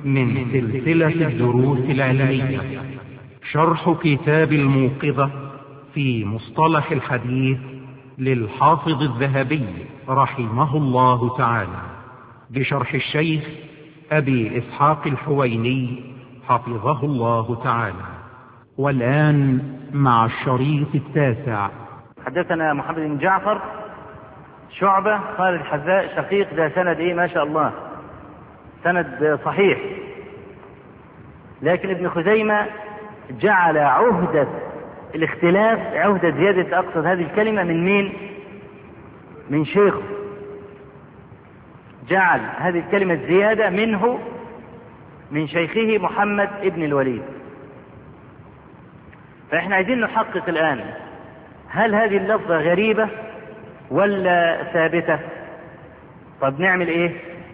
من سلسلة الدروس العلمية شرح كتاب الموقظة في مصطلح الحديث للحافظ الذهبي رحمه الله تعالى، بشرح الشيخ أبي إسحاق الحويني حفظه الله تعالى. والآن مع الشريط 9. حدثنا محمد بن جعفر شعبة قال الحذاء شقيق، ده سند ما شاء الله، سند صحيح. لكن ابن خزيمة جعل عهدة الاختلاف، عهدة زيادة أقصد هذه الكلمة من مين؟ من شيخه، جعل هذه الكلمة الزيادة منه من شيخه محمد ابن الوليد. فإحنا عايزين نحقق الآن، هل هذه اللفظة غريبة ولا ثابتة؟ طب نعمل ايه؟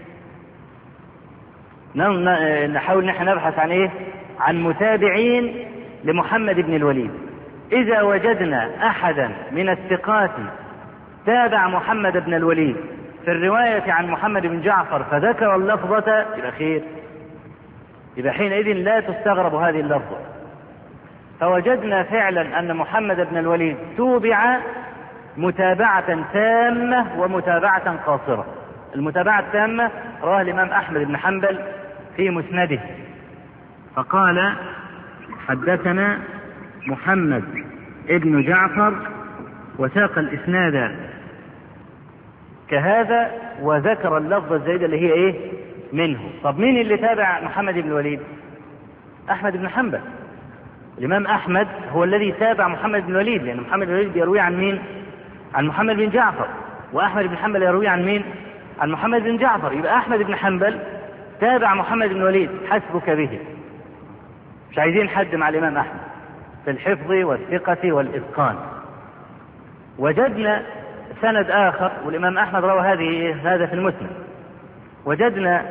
نحاول نحن نبحث عن عن متابعين لمحمد بن الوليد. إذا وجدنا أحدا من الثقات تابع محمد بن الوليد في الرواية عن محمد بن جعفر فذكر اللفظة، يبقى خير، يبقى حينئذ لا تستغرب هذه اللفظة. فوجدنا فعلا أن محمد بن الوليد توبع متابعة تامة ومتابعة قاصرة. المتابعة التامة رواه الإمام أحمد بن حنبل في مسنده، فقال حدثنا محمد ابن جعفر، وساق الإسناد كهذا وذكر اللفظة الزائدة اللي هي منه. طب مين اللي تابع محمد بن الوليد؟ أحمد بن حنبل. الإمام أحمد هو الذي تابع محمد بن الوليد، لأن محمد بن الوليد يروي عن مين؟ عن محمد بن جعفر، وأحمد بن حنبل يروي عن مين؟ عن محمد بن جعفر. يبقى أحمد بن حنبل تابع محمد بن الوليد، حسبك به. مش عايزين حد مع الإمام أحمد في الحفظ والثقة والإتقان. وجدنا سند آخر، والإمام أحمد روى هذا في المسند. وجدنا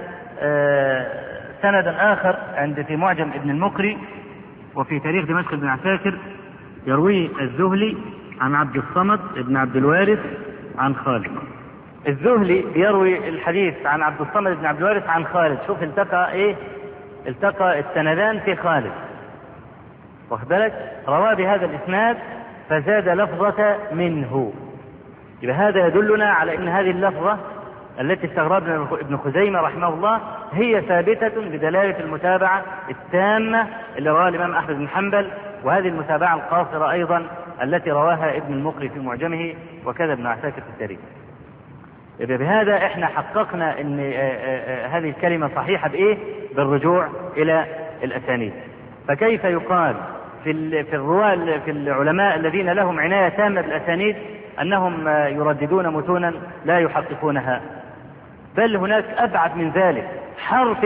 سندا آخر عند في معجم ابن المقري وفي تاريخ دمشق بن عساكر، يروي الزهلي عن عبد الصمد ابن عبد الوارث عن خالد. الزهلي يروي الحديث عن عبد الصمد ابن عبد الوارث عن خالد. شوف التقى السندان في خالد، واخد بالك؟ رواه بهذا الإسناد فزاد لفظة منه. يبقى هذا يدلنا على أن هذه اللفظة التي استغربنا ابن خزيمة رحمه الله هي ثابتة بدلالة المتابعة التامة اللي رواها الإمام أحمد بن حنبل، وهذه المتابعة القاصرة أيضا التي رواها ابن المقري في معجمه، وكذا ابن عساكر في التاريخ. يبقى بهذا احنا حققنا ان هذه الكلمة صحيحة بالرجوع إلى الأسانيد. فكيف يقال في العلماء الذين لهم عناية تامة بالأسانيد أنهم يرددون متونا لا يحققونها؟ بل هناك أبعد من ذلك، حرف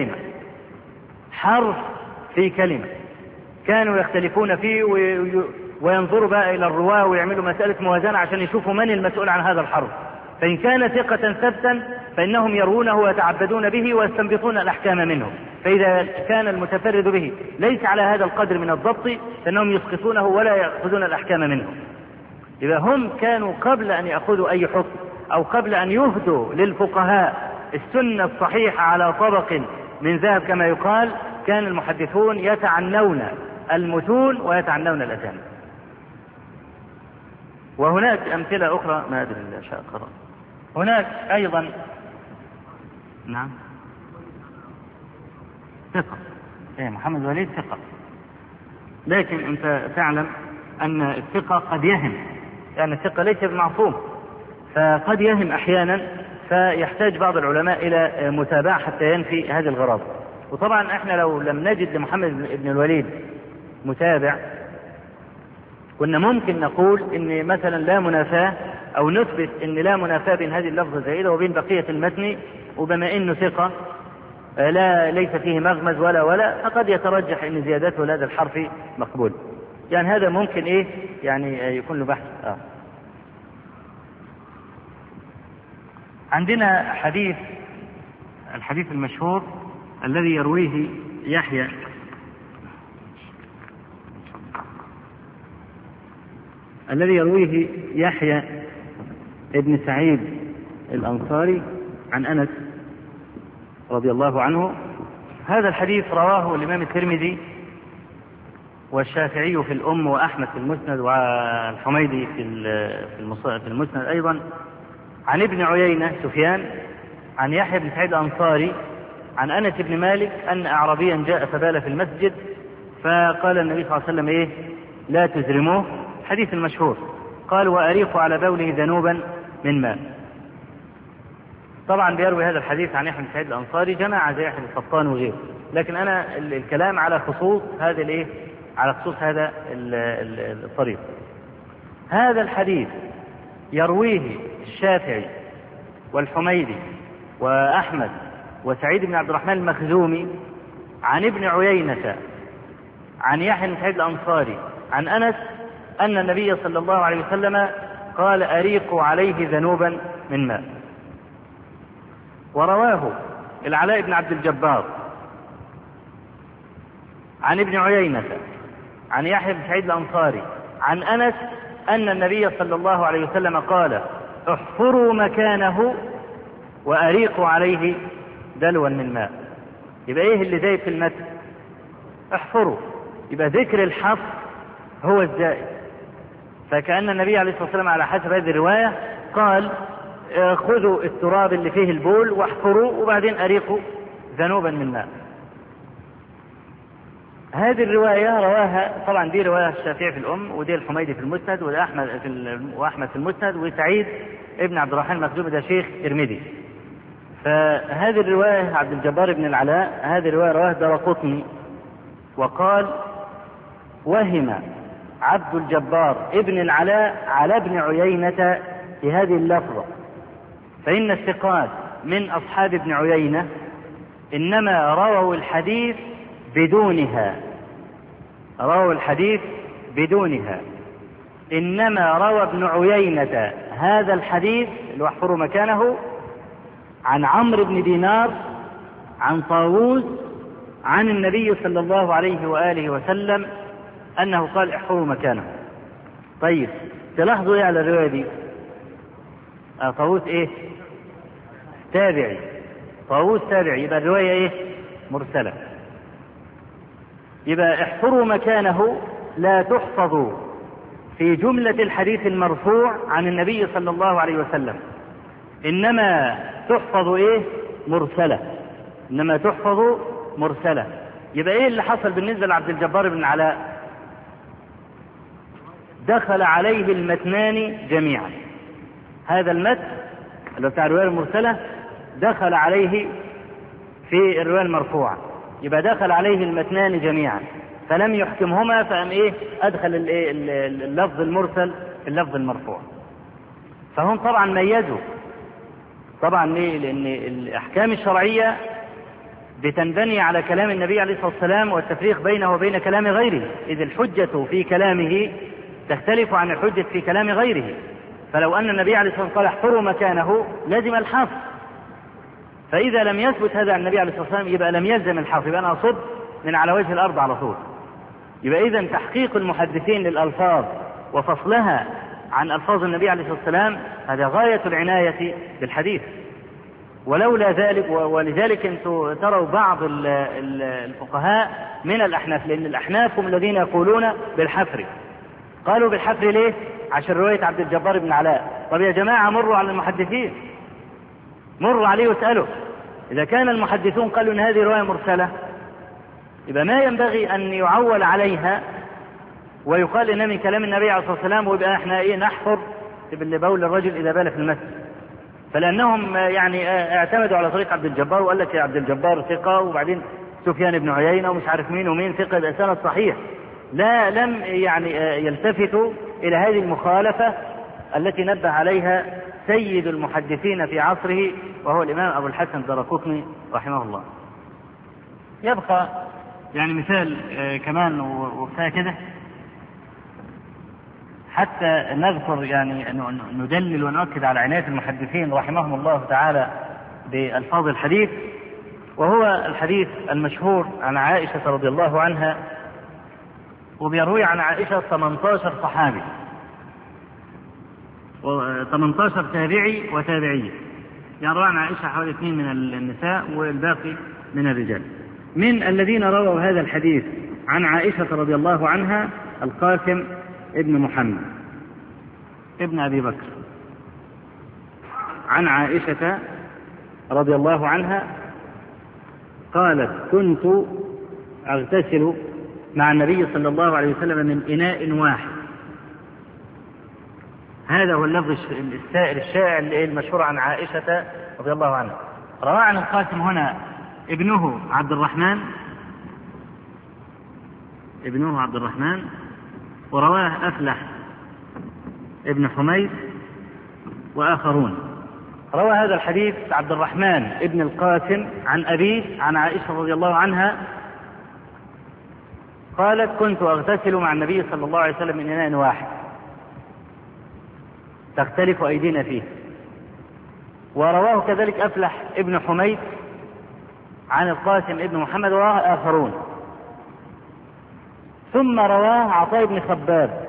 في كلمة كانوا يختلفون فيه وينظروا بقى إلى الرواة ويعملوا مسألة موازنة عشان يشوفوا من المسؤول عن هذا الحرف. فإن كان ثقة ثبتا فإنهم يروونه ويتعبدون به ويستنبطون الأحكام منه، فإذا كان المتفرد به ليس على هذا القدر من الضبط فإنهم يسقطونه ولا يأخذون الأحكام منه. إذا هم كانوا قبل أن يأخذوا أي حكم أو قبل أن يهدوا للفقهاء السنة الصحيحة على طبق من ذهب كما يقال، كان المحدثون يتعنون المتون ويتعنون الأسانيد. وهناك أمثلة أخرى ما أدري إلا شاء قرأ. هناك أيضا نعم ثقة، محمد الوليد ثقة، لكن أنت تعلم أن الثقة قد يهم، يعني الثقة ليس بمعصوم، فقد يهم أحيانا، فيحتاج بعض العلماء إلى متابعة حتى ينفي هذه الغرض. وطبعا احنا لو لم نجد لمحمد بن الوليد متابع كنا ممكن نقول ان مثلا لا منافاة، او نثبت ان لا منافاة بين هذه اللفظة الزائدة وبين بقية المتن، وبما انه ثقة ليس فيه مغمز ولا فقد يترجح ان زيادته لهذا الحرف مقبول. يعني هذا ممكن يعني يكون له بحث. عندنا الحديث المشهور الذي يرويه يحيى ابن سعيد الأنصاري عن أنس رضي الله عنه هذا الحديث رواه الإمام الترمذي والشافعي في الأم وأحمد في المسند والحميدي في المسند أيضا، عن ابن عيينة سفيان عن يحيى بن سعيد الأنصاري عن أنس بن مالك أن أعرابيا جاء فبال في المسجد فقال النبي صلى الله عليه وسلم إيه؟ لا تزرموه، حديث المشهور، قال وأريق على بوله ذنوبا من ماء. طبعا بيروي هذا الحديث عن يحيى بن سعيد الأنصاري جماعة زي يحيى القطان وغيره، لكن أنا الكلام على خصوص هذا الإيه؟ على خصوص هذا الطريق. هذا الحديث يرويه الشافعي والحميدي وأحمد وسعيد بن عبد الرحمن المخزومي عن ابن عيينة عن يحيى بن سعيد الأنصاري عن أنس أن النبي صلى الله عليه وسلم قال أريقوا عليه ذنوبا من ماء. ورواه العلاء بن عبد الجبار عن ابن عيينة عن يحيى بن سعيد الأنصاري عن أنس أن النبي صلى الله عليه وسلم قال احفروا مكانه وأريقوا عليه دلوا من ماء. يبقى ايه اللي زايد في المتن؟ احفروا، يبقى ذكر الحفر هو الزائد. فكأن النبي عليه الصلاة والسلام على حسب هذه الرواية قال خذوا التراب اللي فيه البول واحفروا وبعدين أريقوا ذنوبا من ماء. هذه الرواية رواها طبعا، دي رواية الشافعي في الأم، ودي الحميدي في المسند، وأحمد في المسند، وسعيد ابن عبد الرحمن المخزومي ده شيخ ترمذي. فهذه الرواية عبد الجبار بن العلاء هذه الرواية رواها الدارقطني وقال وهم عبد الجبار ابن العلاء على ابن عيينة في هذه اللفظة، فإن الثقات من أصحاب ابن عيينة إنما رووا الحديث بدونها، إنما روى ابن عيينة هذا الحديث اللي احفروا مكانه عن عمرو بن دينار عن طاووس عن النبي صلى الله عليه وآله وسلم أنه قال احفروا مكانه. طيب تلاحظوا ايه على الرواية دي؟ طاووس ايه؟ تابعي، طاووس تابعي، يبقى الرواية ايه؟ مرسلة. يبقى احفروا مكانه لا تحفظ في جملة الحديث المرفوع عن النبي صلى الله عليه وسلم، إنما تحفظ ايه؟ مرسلة، إنما تحفظ مرسلة. يبقى ايه اللي حصل بالنسبة لعبد الجبار بن العلاء؟ دخل عليه المتنان جميعا. هذا المتن اللي بتاع الرواية المرسلة دخل عليه في الرواية المرفوعة، يبقى دخل عليه المتنان جميعا فلم يحكمهما، فأم ايه؟ أدخل اللفظ المرسل في اللفظ المرفوع. فهم طبعا ميزوا، طبعا ليه؟ لأن الأحكام الشرعية بتنبني على كلام النبي عليه الصلاة والسلام والتفريق بينه وبين كلام غيره، إذ الحجة في كلامه تختلف عن الحجة في كلام غيره. فلو أن النبي عليه الصلاة والسلام قال احفروا مكانه لازم الحفظ، فإذا لم يثبت هذا عن النبي عليه الصلاة والسلام يبقى لم يلزم الحفظ، يبقى أنا أصب من على وجه الأرض على طول. يبقى إذن تحقيق المحدثين للألفاظ وفصلها عن ألفاظ النبي عليه الصلاة والسلام هذا غاية العناية بالحديث. ولولا ذلك ولذلك انتم تروا بعض الفقهاء من الأحناف، لأن الأحناف هم الذين يقولون بالحفر. قالوا بالحفر ليه؟ عشان رواية عبد الجبار بن علاء. طب يا جماعة مروا على المحدثين، مروا عليه واسألوا، إذا كان المحدثون قالوا إن هذه رواية مرسلة يبقى ما ينبغي أن يعول عليها ويقال إنها من كلام النبي عليه الصلاة والسلام، ويبقى احنا ايه؟ نحفر بول الرجل إذا بال في المسجد. فلأنهم يعني اعتمدوا على طريق عبد الجبار وقال لك يا عبد الجبار ثقة، وبعدين سفيان بن عيينة ومش عارف مين ومين ثقة بأسانة صحيح. لم يعني يلتفتوا إلى هذه المخالفة التي نبه عليها سيد المحدثين في عصره وهو الإمام أبو الحسن الدارقطني رحمه الله. يبقى يعني مثال كمان وكفاية كده حتى نذكر يعني ندلل ونؤكد على عناية المحدثين رحمهم الله تعالى بألفاظ الحديث، وهو الحديث المشهور عن عائشة رضي الله عنها، وبيروي عن عائشة 18 صحابي و18 تابعي وتابعية، يعني روى عن عائشة حوالي 2 من النساء والباقي من الرجال. من الذين رووا هذا الحديث عن عائشة رضي الله عنها القاسم ابن محمد ابن أبي بكر عن عائشة رضي الله عنها قالت كنت أغتسل مع النبي صلى الله عليه وسلم من إناء واحد. هذا هو اللفظ السائر الشائع المشهور عن عائشة رضي الله عنها. روى عن القاسم هنا ابنه عبد الرحمن ورواه أفلح ابن حميد وآخرون. روى هذا الحديث عبد الرحمن ابن القاسم عن أبيه عن عائشة رضي الله عنها قالت كنت أغتسل مع النبي صلى الله عليه وسلم من إناء واحد تختلف أيدينا فيه. ورواه كذلك أفلح ابن حميد عن القاسم ابن محمد ورواه آخرون. ثم رواه عطاء بن خباب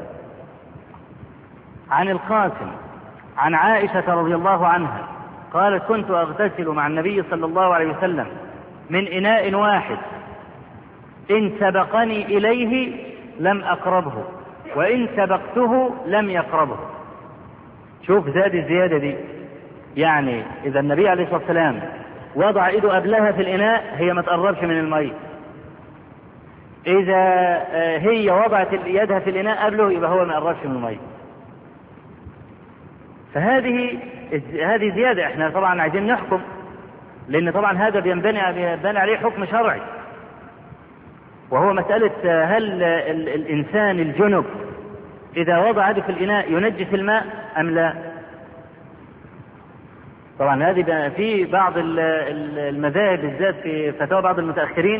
عن القاسم عن عائشة رضي الله عنها قالت كنت أغتسل مع النبي صلى الله عليه وسلم من إناء واحد إن سبقني إليه لم أقربه وإن سبقته لم يقربه. شوف زاد الزيادة دي، يعني إذا النبي عليه الصلاة والسلام وضع إيده قبلها في الإناء هي ما تقربش من المية، إذا هي وضعت يدها في الإناء قبله يبقى هو ما قربش من المية. فهذه زيادة. احنا طبعا عايزين نحكم، لأن طبعا هذا بينبني عليه حكم شرعي، وهو مسألة هل الإنسان الجنب إذا وضع يده في الإناء ينجس الماء أم لا. طبعا هذه في بعض المذاهب بالذات في فتاوى بعض المتأخرين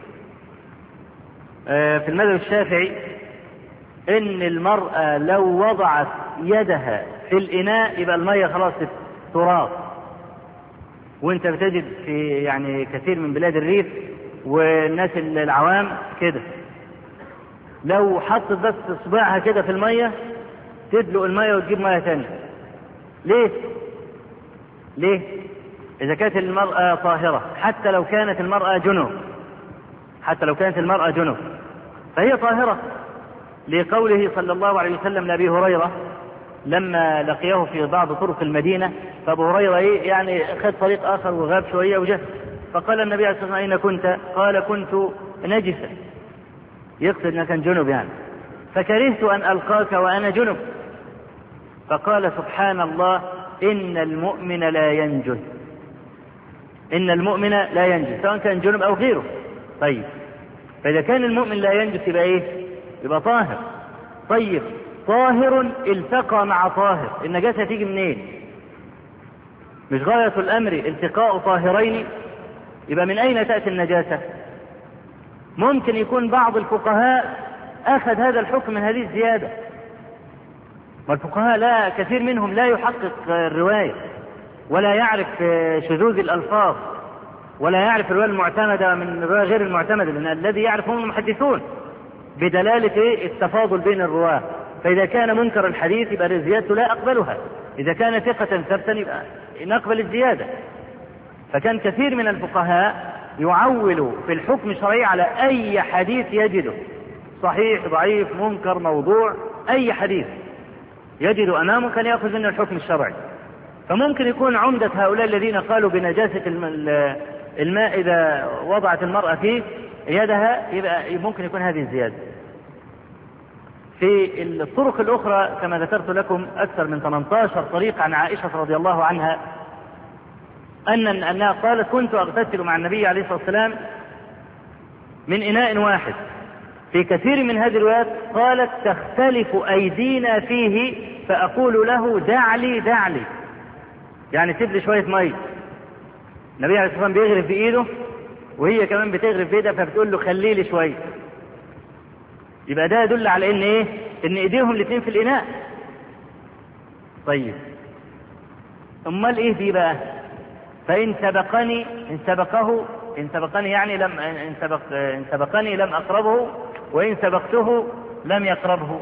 في المذهب الشافعي إن المرأة لو وضعت يدها في الإناء يبقى المية خلاص تراب. وانت بتجد في يعني كثير من بلاد الريف والناس العوام كده لو حطت بس صباعها كده في المية تدلق المية وتجيب مية ثانية. ليه؟ إذا كانت المرأة طاهرة حتى لو كانت المرأة جنب فهي طاهرة، لقوله صلى الله عليه وسلم لأبي هريرة لما لقيه في بعض طرق المدينة، فأبو هريرة يعني أخذ طريق آخر وغاب شوية وجه، فقال النبي عليه الصلاة والسلام أين كنت؟ قال كنت نجسا، يقصد أنه كان جنب يعني، فكرهت أن ألقاك وأنا جنب. فقال سبحان الله إن المؤمن لا ينجس سواء كان جنب أو غيره. طيب فإذا كان المؤمن لا ينجس يبقى إيه؟ يبقى طاهر. طيب طاهر التقى مع طاهر، النجاسة تيجي منين؟ مش غاية الأمر التقاء طاهرين؟ يبقى من أين تأتي النجاسة؟ ممكن يكون بعض الفقهاء أخذ هذا الحكم من هذه الزيادة، والفقهاء لا كثير منهم لا يحقق الرواية ولا يعرف شذوذ الألفاظ ولا يعرف الرواية المعتمدة من الرواية غير المعتمدة، لأن الذي يعرف هم المحدثون بدلالة التفاضل بين الرواة. فإذا كان منكر الحديث يبقى الزيادة لا أقبلها، إذا كان ثقة ثبتا يبقى نقبل الزيادة. فكان كثير من الفقهاء يعول في الحكم الشرعي على أي حديث يجده، صحيح ضعيف منكر موضوع، أي حديث يجد أمامه كان يأخذ منه الحكم الشرعي. فممكن يكون عمدة هؤلاء الذين قالوا بنجاسة الماء إذا وضعت المرأة فيه يدها يبقى ممكن يكون هذه الزيادة. في الطرق الأخرى كما ذكرت لكم أكثر من 18 طريق عن عائشة رضي الله عنها أنها قالت كنت أغتسل مع النبي عليه الصلاة والسلام من إناء واحد. في كثير من هذه الروايات قالت تختلف أيدينا فيه فأقول له دع لي، يعني سيب لي شوية مية. النبي عليه الصلاة والسلام بيغرف بإيده وهي كمان بتغرف بإيدها فبتقول له خلي لي شوية. يبقى ده يدل على إن إيه؟ إن إيديهم الاثنين في الإناء. طيب أمال إيه دي بقى؟ فإن سبقني يعني إن سبقني لم أقربه وإن سبقته لم يقربه.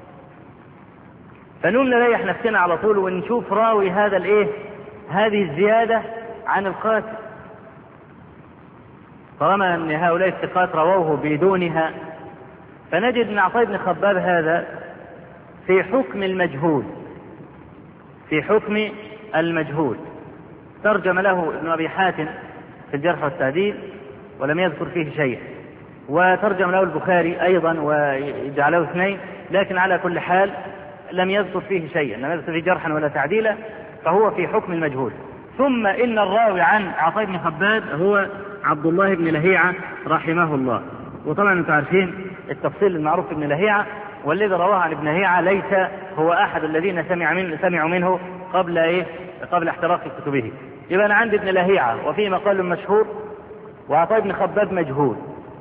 فنقوم نريح نفسنا على طول ونشوف راوي هذه الزيادة عن القاسم. طالما أن هؤلاء الثقات رووه بدونها، فنجد أن عطاء بن خباب هذا في حكم المجهول، في حكم المجهول. ترجم له ابن أبي حاتم في الجرح والتعديل ولم يذكر فيه شيء، وترجم له البخاري أيضا وجعله اثنين، لكن على كل حال لم يذكر فيه شيئا، لم يذكر فيه جرحا ولا تعديلا، فهو في حكم المجهول. ثم إن الراوي عن عطاء بن خباب هو عبد الله بن لهيعة رحمه الله. وطبعا انتم عارفين التفصيل المعروف ابن لهيعة، والذي رواه عن ابن لهيعة ليس هو أحد الذين سمعوا منه قبل احتراق كتبه. يبقى أنا عندي ابن لهيعة وفيه مقال مشهور، وعطاء بن خباب مجهول.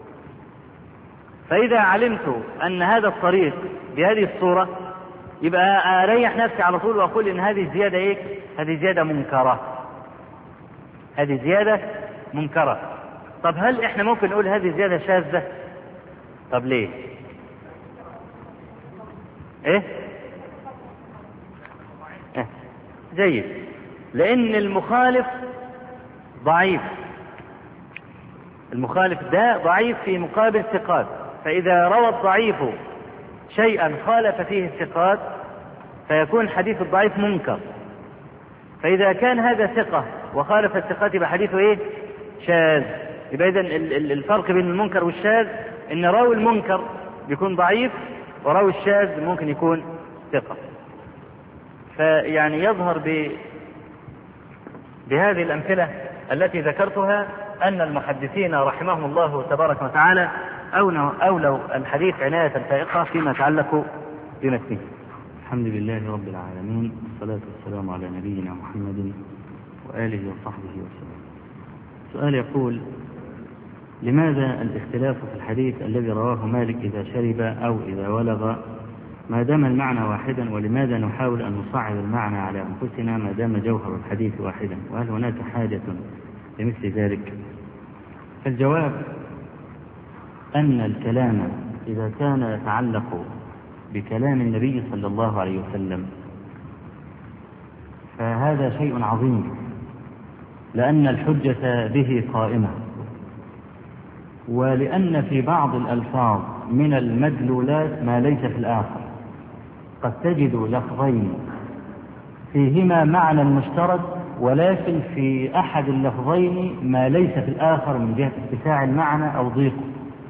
فإذا علمت أن هذا الطريق بهذه الصورة، يبقى أريح نفسي على طول وأقول إن هذه الزيادة هذه زيادة منكرة، هذه زيادة منكرة. طب هل إحنا ممكن نقول هذه زيادة شاذة؟ طب ليه؟ جيد، لأن المخالف ضعيف، المخالف ده ضعيف في مقابل ثقات، فإذا روى الضعيف شيئا خالف فيه الثقات فيكون حديث الضعيف منكر. فإذا كان هذا ثقة وخالف الثقات يبقى حديثه شاذ. يبقى إذن الفرق بين المنكر والشاذ إن راوي المنكر بيكون ضعيف، وراوي الشاذ ممكن يكون ثقة. فيعني يظهر بهذه الأمثلة التي ذكرتها أن المحدثين رحمهم الله تبارك وتعالى أولوا الحديث عناية فائقة فيما يتعلق بمتنه. الحمد لله رب العالمين، والصلاة والسلام على نبينا محمد وآله وصحبه وسلم. سؤال يقول: لماذا الاختلاف في الحديث الذي رواه مالك إذا شرب أو إذا ولغ ما دام المعنى واحدا، ولماذا نحاول أن نصعب المعنى على أنفسنا ما دام جوهر الحديث واحدا، وهل هناك حاجة لمثل ذلك؟ فالجواب أن الكلام إذا كان يتعلق بكلام النبي صلى الله عليه وسلم فهذا شيء عظيم، لأن الحجة به قائمة، ولأن في بعض الألفاظ من المدلولات ما ليس في الآخر. قد تجد لفظين فيهما معنى مشترك، ولكن في أحد اللفظين ما ليس في الآخر من جهة اتساع المعنى أو ضيقه.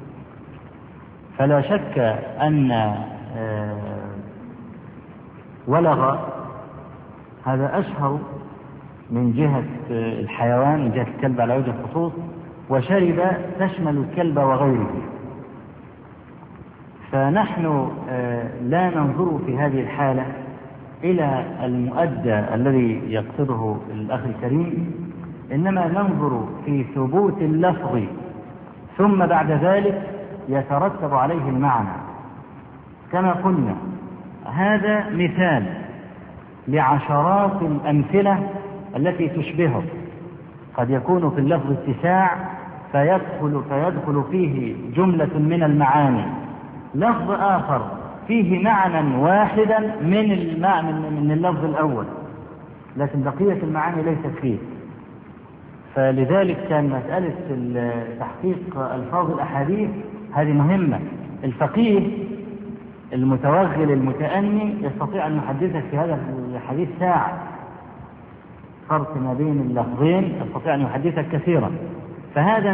فلا شك أن ولغ هذا أشهر من جهة الحيوان، من جهة الكلب على وجه الخصوص، وشرب تشمل الكلب وغيره. فنحن لا ننظر في هذه الحالة إلى المؤدى الذي يقصده الأخ الكريم، إنما ننظر في ثبوت اللفظ، ثم بعد ذلك يترتب عليه المعنى. كما قلنا هذا مثال لعشرات الأمثلة التي تشبهه. قد يكون في اللفظ اتساع فيدخل فيه جملة من المعاني، لفظ آخر فيه معنى واحدا من اللفظ الأول، لكن بقية المعاني ليست فيه. فلذلك كان مسألة تحقيق ألفاظ الأحاديث هذه مهمة. الفقيه المتوغل المتأني يستطيع أن يحدثك في هذا الحديث ساعة، فرق ما بين اللفظين يستطيع أن يحدثك كثيرا. فهذا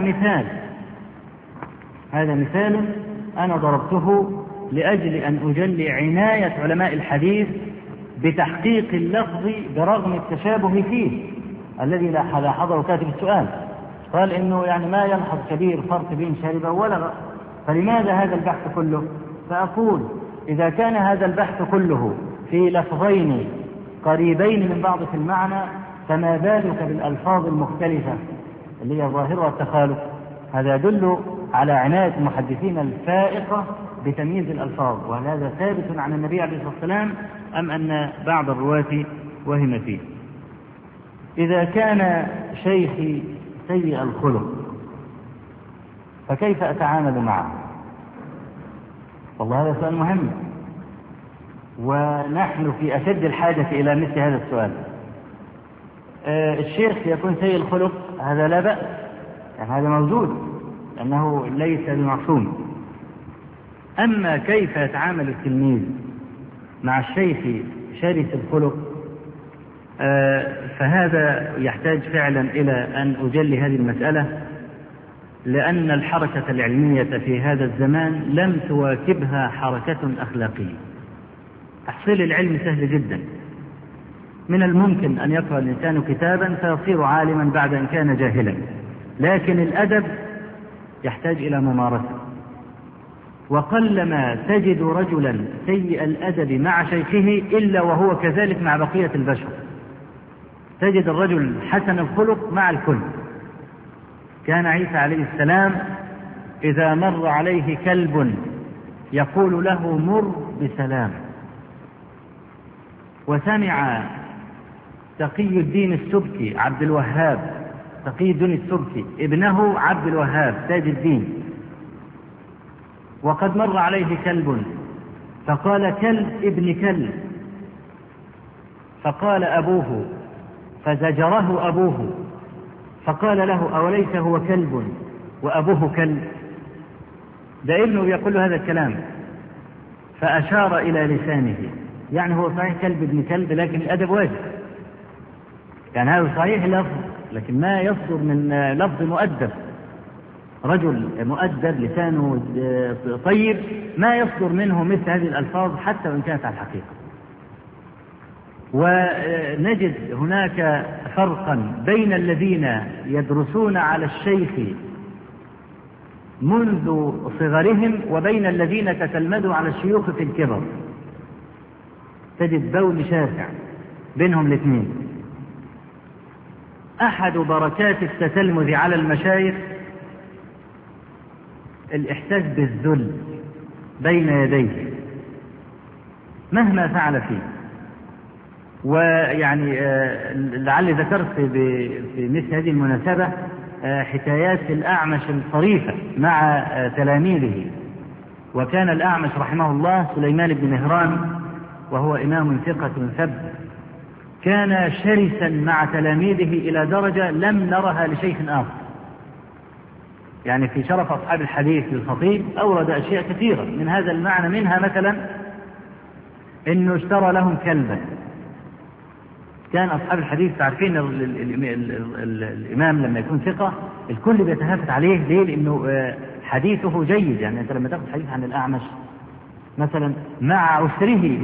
مثال أنا ضربته لأجل أن أجلي عناية علماء الحديث بتحقيق اللفظ برغم التشابه فيه الذي لاحظه كاتب السؤال. قال إنه يعني ما يلحظ كبير فرق بين شرب وولغ، فلماذا هذا البحث كله؟ فأقول إذا كان هذا البحث كله في لفظين قريبين من بعض في المعنى، فما بالك بالألفاظ المختلفة اللي هي ظاهرها التخالف؟ هذا يدل على عناية المحدثين الفائقة بتمييز الألفاظ. وهل هذا ثابت عن النبي عليه الصلاة والسلام أم أن بعض الرواة وهم فيه؟ إذا كان شيخي سيء الخلق فكيف أتعامل معه؟ والله هذا سؤال مهم، ونحن في أشد الحاجة إلى مثل هذا السؤال. الشيخ يكون سيء الخلق هذا لا بأس، يعني هذا موجود، أنه ليس بمعصوم. أما كيف يتعامل التلميذ مع الشيخ شرس الخلق فهذا يحتاج فعلا إلى أن أجلي هذه المسألة، لأن الحركة العلمية في هذا الزمان لم تواكبها حركة أخلاقية. تحصيل العلم سهل جدا، من الممكن أن يقرأ الإنسان كتابا فيصير عالما بعد أن كان جاهلا، لكن الأدب يحتاج إلى ممارسة. وقلما تجد رجلا سيء الأدب مع شيخه إلا وهو كذلك مع بقية البشر. تجد الرجل حسن الخلق مع الكل. كان عيسى عليه السلام إذا مر عليه كلب يقول له مر بسلام. وسمع تقي الدين السبكي عبد الوهاب، تقي الدين السبكي ابنه عبد الوهاب تاج الدين، وقد مر عليه كلب فقال كلب ابن كلب، فقال أبوه فزجره أبوه فقال له أوليس هو كلب وأبوه كلب؟ ده ابنه يقول له هذا الكلام، فأشار إلى لسانه، يعني هو صحيح كلب ابن كلب لكن الأدب واجب. يعني هذا صحيح لفظ لكن ما يصدر من لفظ مؤدب. رجل مؤدب لسانه طيب ما يصدر منه مثل هذه الألفاظ حتى وإن كانت على الحقيقة. ونجد هناك فرقا بين الذين يدرسون على الشيخ منذ صغرهم وبين الذين تتلمذوا على الشيوخ في الكبر. تجد بول شاسع بينهم الاثنين. أحد بركات التتلمذ على المشايخ الإحساس بالذل بين يديه مهما فعل فيه. ويعني لعلي ذكرت في مثل هذه المناسبة حكايات الأعمش الصريفة مع تلاميذه. وكان الأعمش رحمه الله سليمان بن مهران وهو إمام ثقة ثبت، كان شرسا مع تلاميذه إلى درجة لم نرها لشيخ آخر. يعني في شرف أصحاب الحديث للخطيب أورد أشياء كثيرة من هذا المعنى، منها مثلا إنه اشترى لهم كلبا. كان أصحاب الحديث تعرفين الإمام لما يكون ثقة الكل بيتهافت عليه. ليه؟ لأنه حديثه جيد. يعني أنت لما تأخذ حديث عن الأعمش مثلا مع عسره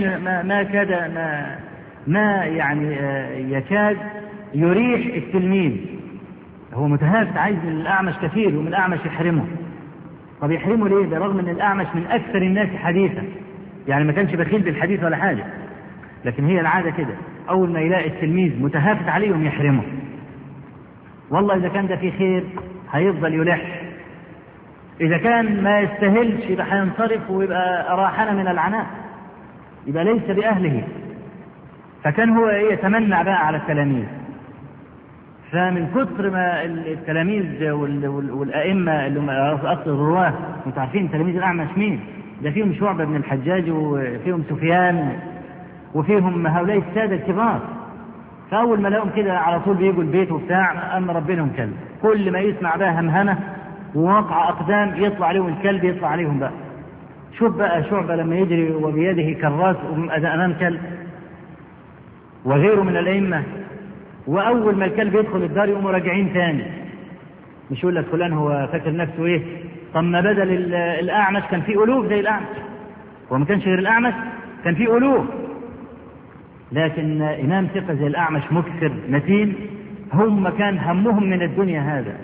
ما يعني يكاد يريح التلميذ. هو متهافت عايز من الأعمش كثير ومن الأعمش يحرمه. طب يحرمه ليه؟ برغم أن الأعمش من أكثر الناس حديثا، يعني ما كانش بخيل بالحديث ولا حاجة، لكن هي العادة كده، أول ما يلاقي التلميذ متهافت عليهم يحرمه. والله إذا كان ده فيه خير هيفضل يلح، إذا كان ما يستاهلش يبقى هينصرف ويبقى أراحنا من العناء، يبقى ليس بأهله. فكان هو يتمنع بقى على التلاميذ. فمن كثر ما التلاميذ والأئمة اللي هم أصل الرواه، انتوا عارفين تلاميذ الأعمش مين؟ ده فيهم شعبة بن الحجاج وفيهم سفيان وفيهم هؤلاء السادة الكبار. فأول ما لقوا كده على طول بيجوا البيت وبتاع، أما ربنا كلب. كل ما يسمع بقى همهمة ووقع أقدام يطلع عليهم الكلب، يطلع عليهم بقى. شوف بقى شعبة لما يجري وبيده كراس أمام كلب، وغيره من الأئمة. وأول ما الكلب يدخل الدار يقوموا راجعين تاني. مش يقول لك فلان هو فاكر نفسه إيه؟ طب ما بدل الأعمش كان فيه ألوف زي الأعمش، وما كانش غير الأعمش كان فيه ألوف. لكن إمام ثقة زي الأعمش مكثر متين، هم كان همهم من الدنيا هذا.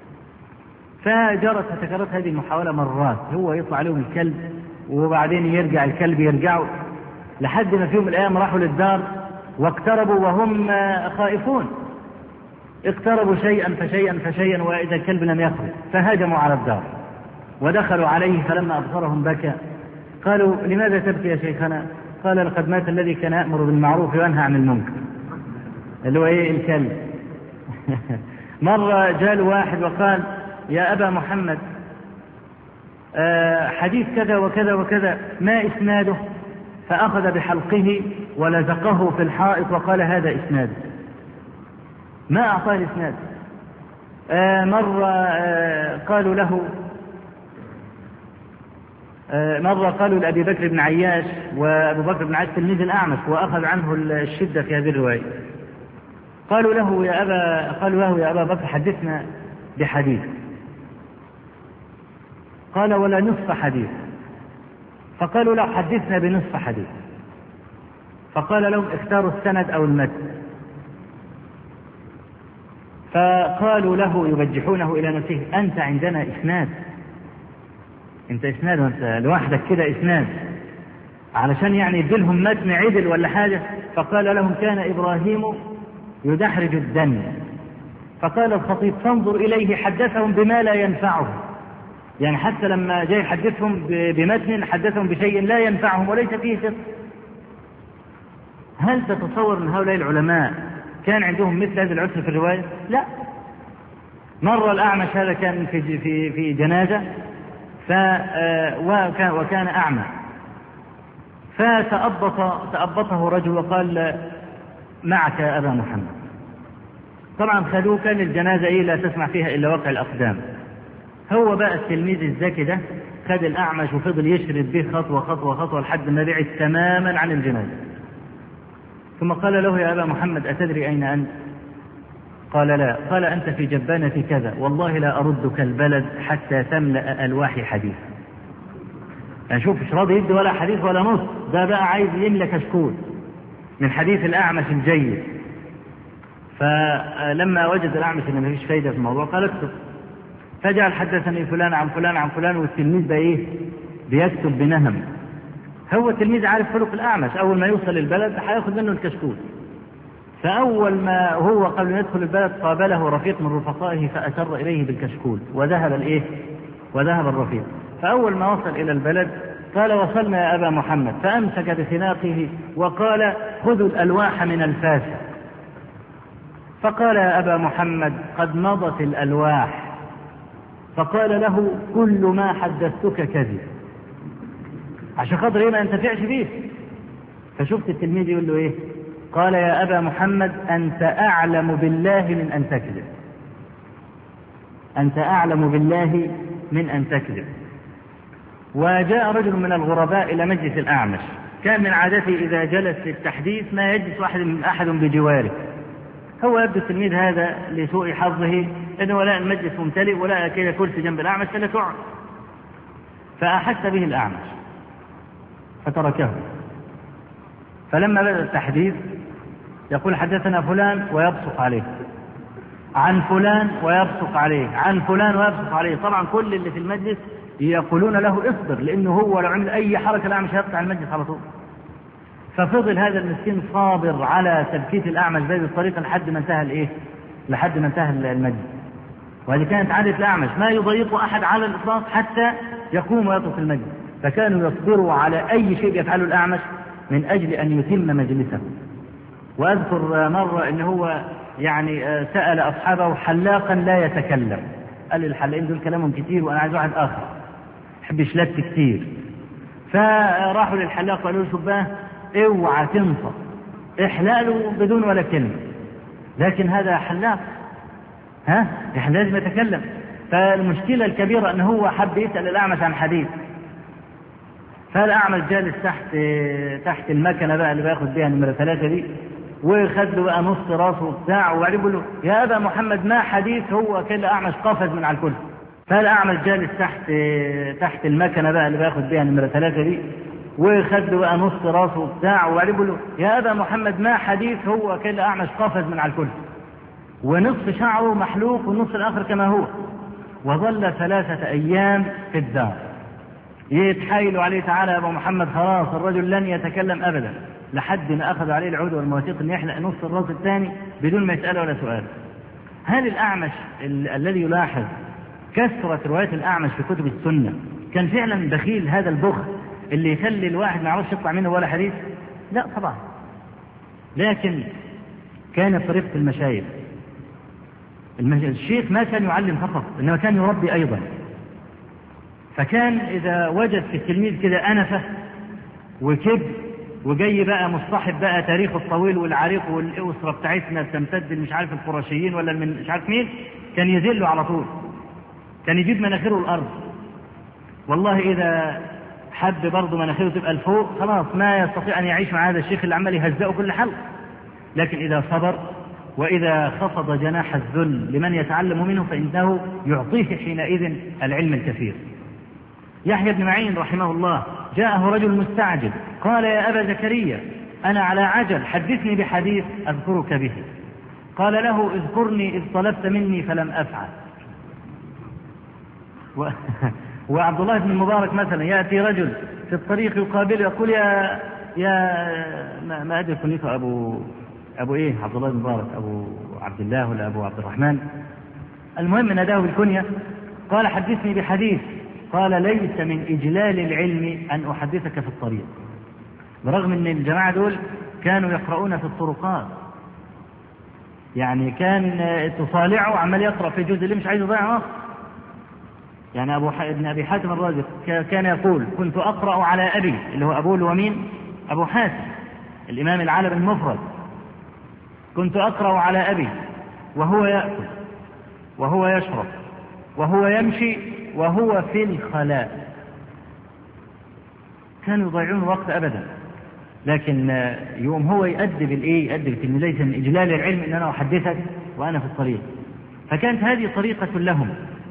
فتكررت هذه المحاولة مرات، هو يطلع عليهم الكلب وبعدين يرجع الكلب يرجعوا، لحد ما فيهم الأيام راحوا للدار واقتربوا وهم خائفون. اقتربوا شيئا فشيئا وإذا الكلب لم يخرج، فهجموا على الدار ودخلوا عليه. فلما أبصرهم بكى. قالوا لماذا تبكي يا شيخنا؟ قال لقد مات الذي كان يأمر بالمعروف وينهى عن المنكر، اللي هو إيه؟ الكلب. مرة جاء واحد وقال يا أبا محمد حديث كذا وكذا وكذا ما إسناده؟ فأخذ بحلقه ولزقه في الحائط وقال هذا إسناد. ما أعطاه الإسناد. مرة قالوا لأبي بكر بن عياش، وأبو بكر بن عياش تلميذ الأعمش وأخذ عنه الشدة في هذه الرواية، قالوا له يا أبا بكر حدثنا بحديث، قال ولا نصف حديث، فقالوا له حدثنا بنصف حديث، فقال لهم اختاروا السند أو المتن، فقالوا له يبجحونه إلى نفسه أنت عندنا إسناد، أنت إسناد وأنت لوحدك كده إسناد، علشان يعني يدلهم متن عدل ولا حاجة. فقال لهم كان إبراهيم يدحرج الدم، فقال الخطيب فانظر إليه حدثهم بما لا ينفعهم، يعني حتى لما جاي يحدثهم بمتن حدثهم بشيء لا ينفعهم وليس فيه ثقة. هل تتصور أن هؤلاء العلماء كان عندهم مثل هذا العسر في الرواية؟ لا. مرة الأعمش هذا كان في جنازة وكان أعمى، فتأبطه رجل وقال معك يا أبا محمد. طبعا خذوه، كان الجنازة لا تسمع فيها إلا وقع الأقدام. هو بقى التلميذ الذكي ده خد الأعمش وفضل يشرد به خطوة خطوة خطوة لحد ما بعد تماما عن الجنازة، ثم قال له يا أبا محمد أتدري أين أنت؟ قال لا. قال أنت في جبانة كذا، والله لا أردك البلد حتى تملأ ألواحي حديث. يعني شوف مش راضي يدي ولا حديث ولا نص، ده بقى عايز يملى كشكول من حديث الأعمش الجيد. فلما وجد الأعمش أن ما فيش فايدة في الموضوع قال اكتب، فجعل حدثني فلان عن فلان عن فلان، والتلميذ بقى بيكتب بنهم. هو التلميذ عارف خلق الأعمش، أول ما يوصل البلد هياخد منه الكشكول. فأول ما هو قبل أن يدخل البلد قابله رفيق من رفقائه فأشر إليه بالكشكول وذهب الرفيق. فأول ما وصل إلى البلد قال وصلنا يا أبا محمد، فأمسك بخناقه وقال خذوا الألواح من الفاسق. فقال يا أبا محمد قد مضت الألواح. فقال له كل ما حدثتك كذب، عشان خاطر ما ينتفعش بيه. فشفت التلميذ يقول له ايه؟ قال يا أبا محمد أنت أعلم بالله من أن تكذب، أنت أعلم بالله من أن تكذب. وجاء رجل من الغرباء إلى مجلس الأعمش، كان من عادته إذا جلس للتحديث ما يجلس أحد بجواره. هو يبدو التلميذ هذا لسوء حظه أنه لا المجلس ممتلئ ولا كده كرسي جنب الأعمش فلا تقعد، فأحس به الأعمش فتركه. فلما بدأ التحديث يقول حدثنا فلان ويبصق عليه، عن فلان ويبصق عليه، عن فلان ويبصق عليه. طبعا كل اللي في المجلس يقولون له اصبر، لأنه هو لو عمل أي حركة الأعمش هيقطع المجلس على طول. ففضل هذا المسكين صابر على تبكيت الأعمش بهذه الطريقة لحد ما انتهى المجلس. وهذه كانت عادة الأعمش، ما يضيق أحد على الإطلاق حتى يقوم ويترك المجلس. فكانوا يصبروا على أي شيء يفعله الأعمش من أجل أن يتم مجلسه. وأذكر مرة أنه هو سأل أصحابه حلاقا لا يتكلم، قال الحلاقين دول كلامهم كتير وأنا عايز واحد آخر يحب يشلت كتير. فراحوا للحلاق وقالوا له شباه اوعى تنصر، احلق له بدون ولا كلمة، لكن هذا حلاق يعني لازم يتكلم. فالمشكلة الكبيرة أنه هو حب يسأل الأعمش عن حديث، فالأعمش جالس تحت المكنة بقى اللي بياخد بيها نمرة 3 دي، وخد له بقى نص راسه بتاع، وبعدين بيقول له يا أبا محمد ما حديث؟ هو كان الأعمش قفز من على الكرسي. فالأعمش جالس تحت المكنة بقى اللي بياخد بيها نمرة 3 دي، وخد له بقى نص راسه بتاع، وبعدين بيقول له يا أبا محمد ما حديث؟ هو كان الأعمش قفز من على الكرسي، ونصف شعره محلوق والنصف الآخر كما هو. وظل 3 أيام في الدار يتحايلوا عليه تعالى يا أبو محمد خلاص الرجل لن يتكلم أبدا، لحد ما أخذوا عليه العود والمواثيق أن يحلق نص الراس الثاني بدون ما يسأله ولا سؤال. هل الأعمش الذي يلاحظ كثرة روايات الأعمش في كتب السنة كان فعلا بخيل هذا البخل اللي يخلي الواحد ما يعرفش يطلع منه ولا حديث؟ لا طبعا، لكن كانت طريقة المشايخ. الشيخ ما كان يعلم فقط إنما كان يربي أيضا. فكان إذا وجد في التلميذ كده أنفة وكب وجاي بقى مصطحب بقى تاريخ الطويل والعريق والأسرة بتاعتنا تمتد مش عارف القرشيين ولا من مش عارف مين، كان يذله على طول، كان يجيب مناخيره الأرض. والله إذا حب برضه مناخيره تبقى لفوق خلاص ما يستطيع أن يعيش مع هذا الشيخ اللي عمال يهزأه كل حلقة. لكن إذا صبر وإذا خفض جناح الذل لمن يتعلم منه فإنه يعطيه حينئذ العلم الكثير. يحيى بن معين رحمه الله جاءه رجل مستعجل قال: يا أبا زكريا أنا على عجل، حدثني بحديث أذكرك به. قال له: اذكرني إذ طلبت مني فلم أفعل. وعبد الله بن المبارك مثلا يأتي رجل في الطريق يقابله يقول: ما أدري كنيته أبو إيه عبد الله بن المبارك، أبو عبد الله ولا أبو عبد الرحمن، المهم ناداه بالكنية. قال: حدثني بحديث. قال: ليس من إجلال العلم أن أحدثك في الطريق. برغم أن الجماعة دول كانوا يقرؤون في الطرقات، يعني كان تصالعه عمال يقرأ في جزء اللي مش عايز يضيع وقت. يعني ابن أبي حاتم الرازي كان يقول: كنت أقرأ على أبي، اللي هو أبوه ومين؟ أبو حاتم الإمام العالم المفرد. كنت أقرأ على أبي وهو يأكل وهو يشرب وهو يمشي وهو في الخلاء. كانوا يضيعون وقت أبدا. لكن يوم هو يؤدب يؤدب التلميذ. ليس من إجلال العلم إن أنا أحدثك وأنا في الطريق. فكانت هذه طريقة لهم،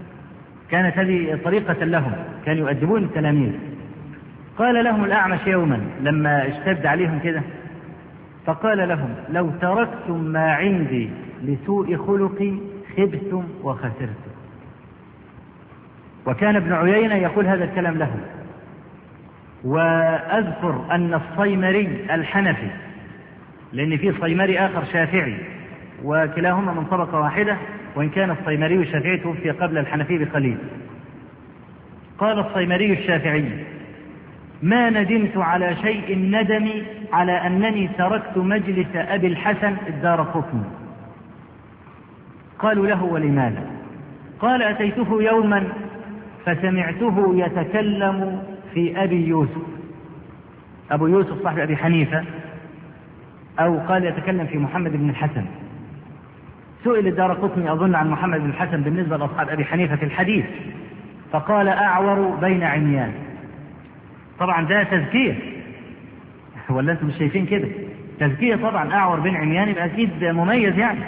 كانوا يؤدبون التلاميذ. قال لهم الأعمش يوما لما اشتد عليهم كده، فقال لهم: لو تركتم ما عندي لسوء خلقي خبتم وخسرتم. وكان ابن عيينة يقول هذا الكلام لهم. وأذكر أن الصيمري الحنفي، لأن في صيمري آخر شافعي وكلاهما من طبقة واحدة، وإن كان الصيمري الشافعي توفي قبل الحنفي بقليل. قال الصيمري الشافعي: ما ندمت على شيء ندم على أنني تركت مجلس أبي الحسن الدارقطني. قالوا له: ولماذا؟ قال: أتيته يوما فسمعته يتكلم في أبي يوسف، أبو يوسف صاحب أبي حنيفة، أو قال يتكلم في محمد بن الحسن. سئل الدارقطني أظن عن محمد بن الحسن بالنسبة لأصحاب أبي حنيفة في الحديث، فقال: أعور بين عميان. طبعا ده تزكية، ولا أنتم مش شايفين كده؟ تزكية طبعا، أعور بين عميان يبقى أكيد مميز يعني.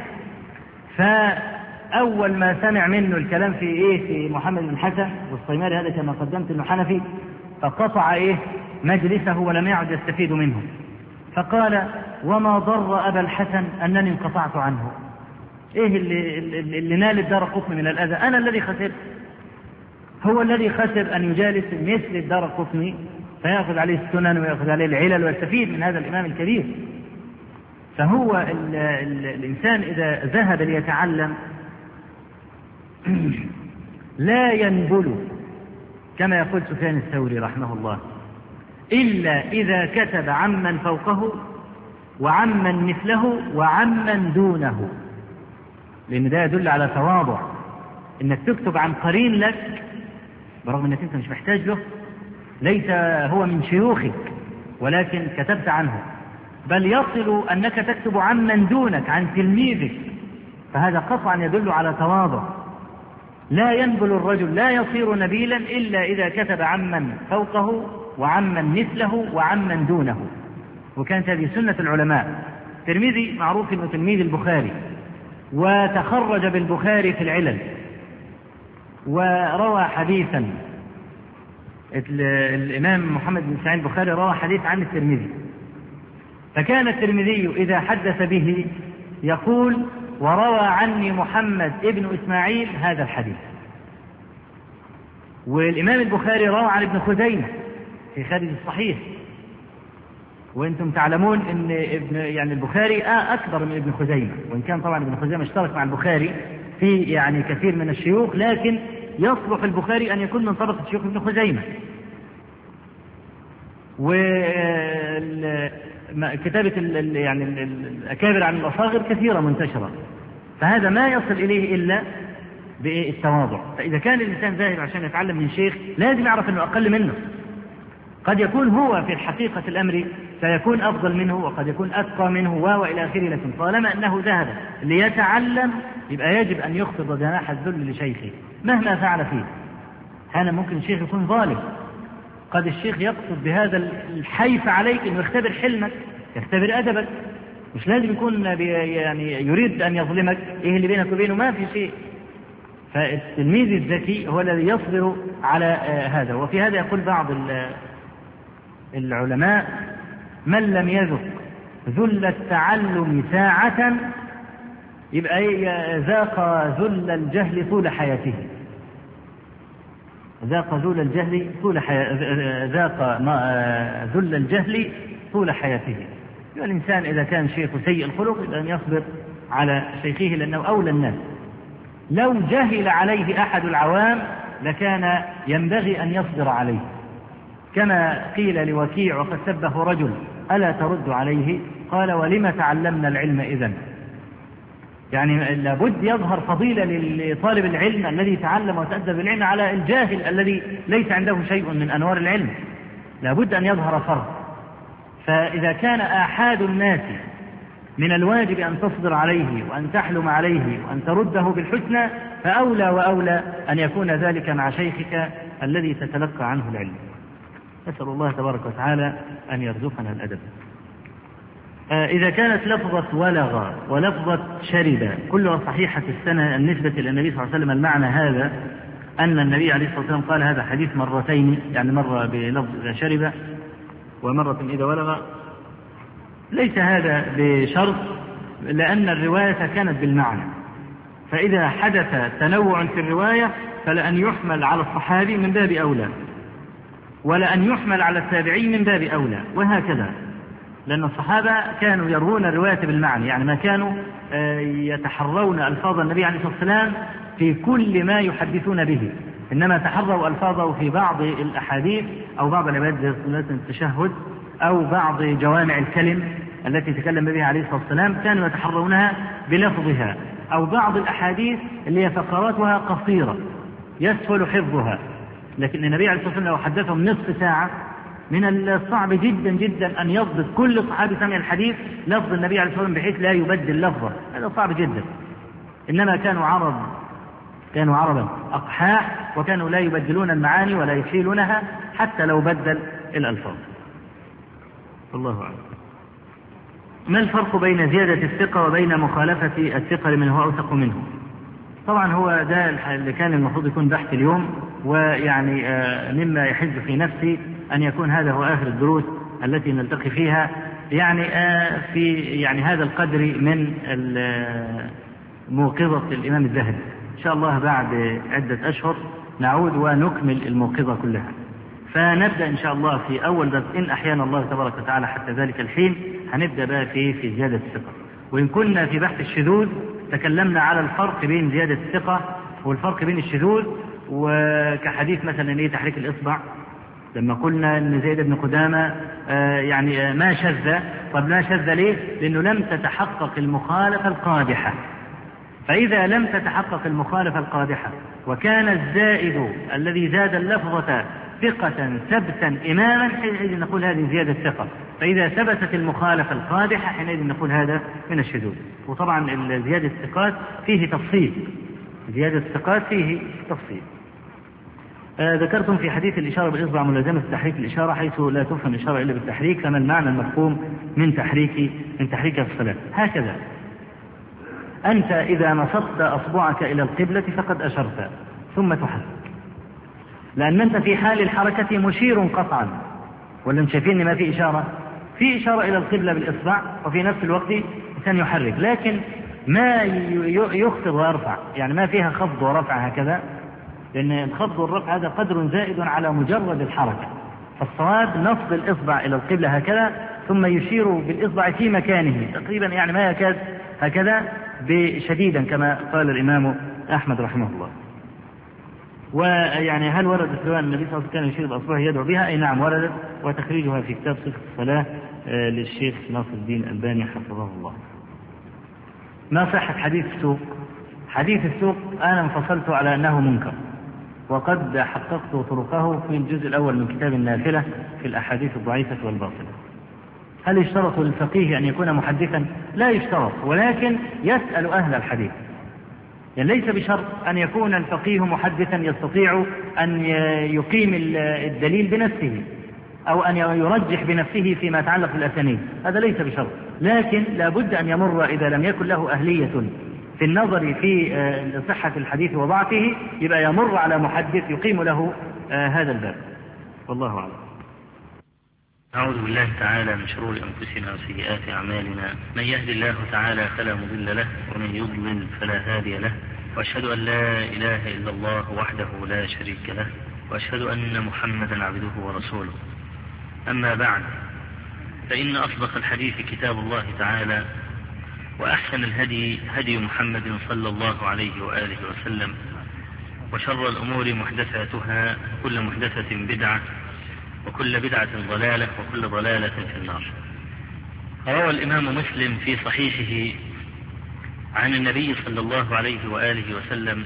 فأول ما سمع منه الكلام في محمد بن الحسن، والصيماري هذا كما قدمت إنه حنفي، فقطع مجلسه ولم يعد يستفيد منه. فقال: وما ضر أبا الحسن أنني انقطعت عنه؟ إيه اللي نال الدارقطني من الأذى؟ أنا الذي خسرت. هو الذي خسر أن يجالس مثل الدارقطني فيأخذ عليه السنن ويأخذ عليه العلل ويستفيد من هذا الإمام الكبير. فهو الإنسان إذا ذهب ليتعلم لا ينبل كما يقول سفيان الثوري رحمه الله إلا إذا كتب عمن فوقه وعمن مثله وعمن دونه، لأن ده يدل على تواضع، إنك تكتب عن قرين لك برغم أنك أنت مش محتاج له، ليس هو من شيوخك ولكن كتبت عنه، بل يصل أنك تكتب عمن دونك عن تلميذك، فهذا قطعا يدل على تواضع. لا ينبل الرجل، لا يصير نبيلا إلا إذا كتب عمن فوقه وعمن مثله وعمن دونه. وكانت هذه سنة العلماء. الترمذي معروف أنه تلميذ البخاري، وتخرج بالبخاري في العلل، وروى حديثا. الإمام محمد بن إسماعيل البخاري روى حديث عن الترمذي، فكان الترمذي إذا حدث به يقول: وروى عني محمد ابن إسماعيل هذا الحديث. والإمام البخاري روى عن ابن خزيمة في خارج الصحيح، وأنتم تعلمون أن البخاري أكبر من ابن خزيمة، وإن كان طبعا ابن خزيمة اشترك مع البخاري في كثير من الشيوخ، لكن يصلح البخاري أن يكون من طبقة شيوخ ابن خزيمة. وكتابة الأكابر عن الأصاغر كثيرة منتشرة، فهذا ما يصل إليه إلا بالتواضع. فإذا كان الإنسان ذاهب عشان يتعلم من شيخ لازم يعرف أنه أقل منه. قد يكون هو في الحقيقة الأمر سيكون أفضل منه وقد يكون أتقى منه وإلى آخره، لكن طالما أنه ذهب ليتعلم يبقى يجب أن يخفض جناح الذل لشيخه مهما فعل فيه. أنا ممكن الشيخ يكون ظالم، قد الشيخ يقصد بهذا الحيف عليك أنه يختبر حلمك، يختبر أدبك، مش لازم يكون يعني يريد أن يظلمك. إيه اللي بينك وبينه؟ ما في شيء. فالتلميذ الذكي هو الذي يصبر على هذا. وفي هذا يقول بعض العلماء: من لم يذق ذل التعلم ساعة يبقى ذاق ذل الجهل طول حياته. ذاق ذل الجهل ذل الجهل طول حياته. الإنسان إذا كان شيخه سيء الخلق أن يصبر على شيخه لأنه أولى الناس. لو جهل عليه أحد العوام لكان ينبغي أن يصبر عليه، كما قيل لوكيع وقد سبه رجل: ألا ترد عليه؟ قال: ولم تعلمنا العلم إذن؟ يعني لابد يظهر فضيلة لطالب العلم الذي تعلم وتأدب العلم على الجاهل الذي ليس عنده شيء من أنوار العلم، لابد أن يظهر فرق. فإذا كان آحاد الناس من الواجب أن تصبر عليه وأن تحلم عليه وأن ترده بالحسنى، فأولى وأولى أن يكون ذلك مع شيخك الذي تتلقى عنه العلم. نسأل الله تبارك وتعالى أن يرزقنا الأدب. إذا كانت لفظة ولغ ولفظة شرب كلها صحيحة السنة النسبة للنبي صلى الله عليه وسلم، المعنى هذا أن النبي عليه الصلاة والسلام قال هذا حديث مرتين، يعني مرة بلفظ إذا شرب ومرة إذا ولغ. ليس هذا بشرط، لأن الرواية كانت بالمعنى، فإذا حدث تنوع في الرواية فلأن يحمل على الصحابي من باب أولى، ولأن يحمل على التابعي من باب أولى، وهكذا. لأن الصحابة كانوا يروون الرواية بالمعنى، يعني ما كانوا يتحرون ألفاظ النبي عليه الصلاة والسلام في كل ما يحدثون به، إنما تحروا ألفاظه في بعض الأحاديث أو بعض العبادات زي صلاة التشهد أو بعض جوامع الكلم التي تكلم بها عليه الصلاة والسلام كانوا يتحرونها بلفظها، أو بعض الأحاديث اللي هي فقراتها قصيرة يسهل حفظها. لكن النبي عليه الصلاة والسلام لو حدثهم نصف ساعة من الصعب جدا جدا أن يضبط كل صحابي سمع الحديث لفظ النبي عليه الصلاة والسلام بحيث لا يبدل لفظه، هذا صعب جدا. إنما كانوا عربا أقحاح، وكانوا لا يبدلون المعاني ولا يشيلونها حتى لو بدل الألفاظ. الله أعلم. ما الفرق بين زيادة الثقة وبين مخالفة الثقة لمن هو أوثق منه؟ طبعا هو ده اللي كان المفروض يكون بحث اليوم، ويعني مما يحز في نفسي أن يكون هذا هو آخر الدروس التي نلتقي فيها، يعني في يعني هذا القدر من موقظة الإمام الذهبي. إن شاء الله بعد عدة أشهر نعود ونكمل الموقظة كلها، فنبدأ إن شاء الله في أول درس إن أحيانا الله تبارك وتعالى حتى ذلك الحين، هنبدأ بقى في زيادة الثقة. وإن كنا في بحث الشذوذ تكلمنا على الفرق بين زيادة الثقة والفرق بين الشذوذ، وكحديث مثلا إيه تحريك الإصبع، لما قلنا أن زيد بن قدامة يعني ما شذ. طب ما شذ ليه؟ لأنه لم تتحقق المخالفة القادحة. فإذا لم تتحقق المخالفة القادحة وكان الزائد الذي زاد اللفظة ثقة ثبتا إماما، حينئذ نقول هذه زيادة ثقة. فإذا ثبتت المخالفة القادحة حينئذ نقول هذا من الشذوذ. وطبعا زيادة الثقات فيه تفصيل، زيادة الثقات فيه تفصيل. ذكرتم في حديث الإشارة بالإصبع ملازمة تحريك الإشارة حيث لا تفهم الإشارة إلا بالتحريك، فما المعنى المفهوم من تحريك الصلاة؟ هكذا أنت إذا نصبت أصبعك إلى القبلة فقد أشرت ثم تحرك، لأن أنت في حال الحركة مشير قطعا، ولا شايفين ما في إشارة؟ في إشارة إلى القبلة بالإصبع، وفي نفس الوقت إنسان يحرك، لكن ما يخفض ويرفع، يعني ما فيها خفض ورفع هكذا، لأن الخفض والرفع هذا قدر زائد على مجرد الحركة. فالصواب نصب الإصبع إلى القبلة هكذا ثم يشير بالإصبع في مكانه تقريبا، يعني ما يكاد هكذا بشديدا كما قال الإمام أحمد رحمه الله. ويعني هل وردت رواية النبي صلى الله عليه وسلم كان يشير بأصبعه يدعو بها؟ أي نعم وردت، وتخريجها في كتاب صفة الصلاة للشيخ ناصر الدين الألباني حفظه الله. ما صحة حديث السوق؟ حديث السوق أنا انفصلت على أنه منكر، وقد حققت طرقه في الجزء الأول من كتاب النافلة في الأحاديث الضعيفة والباطلة. هل يشترط للفقيه أن يكون محدثا؟ لا يشترط، ولكن يسأل أهل الحديث. يعني ليس بشرط أن يكون الفقيه محدثا يستطيع أن يقيم الدليل بنفسه أو أن يرجح بنفسه فيما يتعلق بالأسانيد، هذا ليس بشرط، لكن لا بد أن يمر إذا لم يكن له أهلية في النظر في صحة الحديث وضعفه، يبقى يمر على محدث يقيم له هذا الباب. والله أعلم. أعوذ بالله تعالى من شرور أنفسنا وسيئات أعمالنا، من يهد الله تعالى فلا مضل له ومن يضلل فلا هادي له، وأشهد أن لا إله إلا الله وحده لا شريك له، وأشهد أن محمدا عبده ورسوله. أما بعد، فإن أصدق الحديث كتاب الله تعالى، وأحسن الهدي هدي محمد صلى الله عليه وآله وسلم، وشر الأمور محدثاتها، وكل محدثة بدعة، وكل بدعة ضلالة، وكل ضلالة في النار. روى الإمام مسلم في صحيحه عن النبي صلى الله عليه وآله وسلم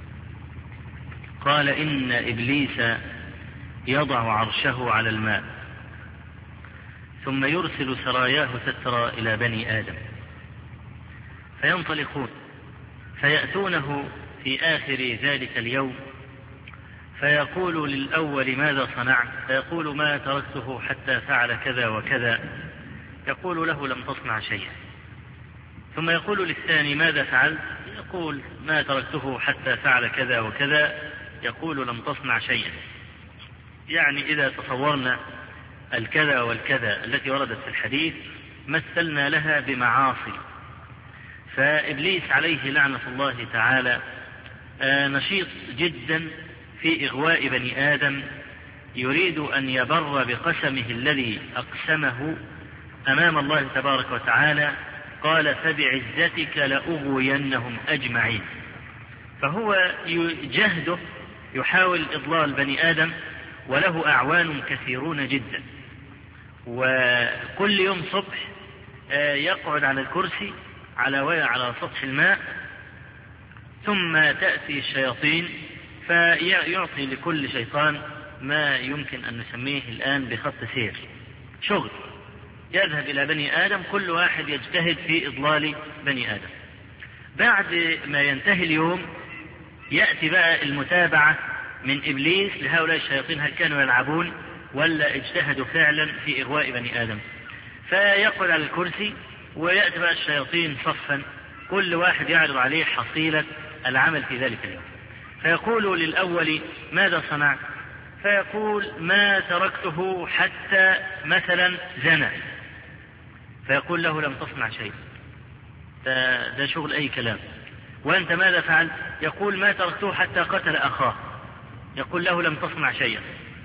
قال: إن إبليس يضع عرشه على الماء ثم يرسل سراياه تترى إلى بني آدم فينطلقون فيأتونه في آخر ذلك اليوم فيقول للأول: ماذا صنعت؟ فيقول: ما تركته حتى فعل كذا وكذا. يقول له: لم تصنع شيئا. ثم يقول للثاني: ماذا فعلت؟ يقول: ما تركته حتى فعل كذا وكذا. يقول: لم تصنع شيئا. يعني إذا تصورنا الكذا والكذا التي وردت في الحديث مثلنا لها بمعاصي. فإبليس عليه لعنة الله تعالى نشيط جدا في إغواء بني آدم، يريد أن يبر بقسمه الذي أقسمه أمام الله تبارك وتعالى، قال: فبعزتك لأغوينهم أجمعين. فهو جهده يحاول إضلال بني آدم، وله أعوان كثيرون جدا. وكل يوم صبح يقعد على الكرسي على سطح الماء، ثم تأتي الشياطين فيعطي لكل شيطان ما يمكن أن نسميه الآن بخط سير، شغل. يذهب إلى بني آدم، كل واحد يجتهد في إضلال بني آدم. بعد ما ينتهي اليوم يأتي بقى المتابعة من إبليس لهؤلاء الشياطين، هل كانوا يلعبون ولا اجتهدوا فعلا في إغواء بني آدم. فيقعد على الكرسي ويأتي بقى الشياطين صفا، كل واحد يعرض عليه حصيلة العمل في ذلك اليوم. فيقول للأول: ماذا صنعت؟ فيقول: ما تركته حتى مثلا زنى. فيقول له: لم تصنع شيء، ده شغل أي كلام. وأنت ماذا فعلت؟ يقول: ما تركته حتى قتل أخاه. يقول له: لم تصنع شيئا.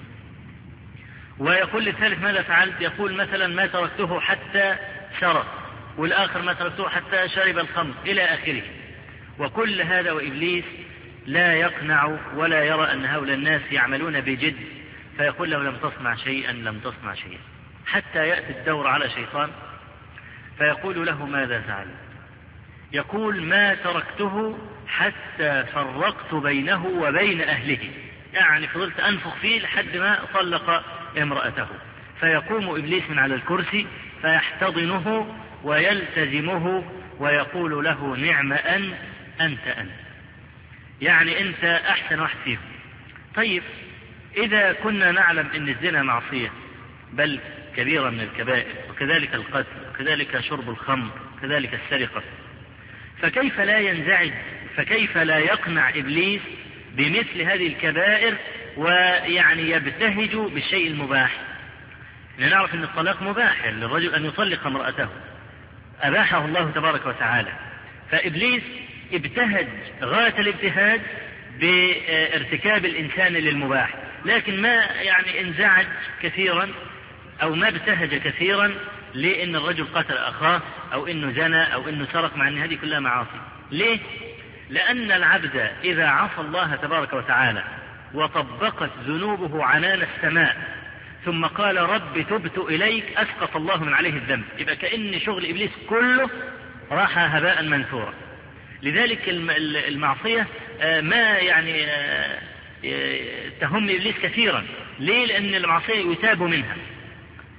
ويقول للثالث: ماذا فعلت؟ يقول: مثلا ما تركته حتى سرق. والآخر: ما تركته حتى شرب الخمر، إلى آخره. وكل هذا وإبليس لا يقنع ولا يرى أن هؤلاء الناس يعملون بجد، فيقول له: لم تصنع شيئا، لم تصنع شيئا، حتى يأتي الدور على شيطان فيقول له: ماذا فعلت؟ يقول: ما تركته حتى فرقت بينه وبين أهله. يعني فضلت أنفخ فيه لحد ما طلق امرأته. فيقوم إبليس من على الكرسي فيحتضنه ويلتزمه ويقول له: نعم أنت. يعني أنت أحسن واحد فيهم. طيب، إذا كنا نعلم أن الزنا معصية بل كبيرة من الكبائر، وكذلك القتل، وكذلك شرب الخمر، وكذلك السرقة، فكيف لا ينزعج، فكيف لا يقنع إبليس بمثل هذه الكبائر ويعني يبتهج بالشيء المباح؟ لنعرف أن الطلاق مباح للرجل أن يطلق امرأته، أباحه الله تبارك وتعالى. فإبليس ابتهج غاية الابتهاج بارتكاب الإنسان للمباح، لكن ما يعني انزعج كثيرا أو ما ابتهج كثيرا لأن الرجل قتل أخاه أو إنه زنى أو إنه سرق، مع أن هذه كلها معاصي. ليه؟ لأن العبد إذا عصى الله تبارك وتعالى وطبقت ذنوبه عنان السماء ثم قال: رب تبت إليك، أسقط الله من عليه الذنب. يبقى كأن شغل إبليس كله راح هباء منثورا. لذلك المعصية ما يعني تهم إبليس كثيرا. ليه؟ لأن المعصية يتاب منها.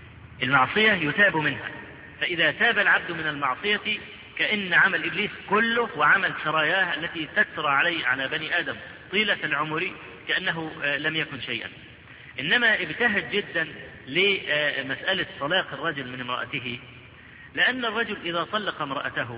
المعصية يتاب منها، فإذا تاب العبد من المعصية كأن عمل إبليس كله وعمل سراياه التي تترى على بني آدم طيلة العمر كأنه لم يكن شيئا. إنما ابتهج جدا لمسألة طلاق الرجل من امرأته، لأن الرجل إذا طلق امرأته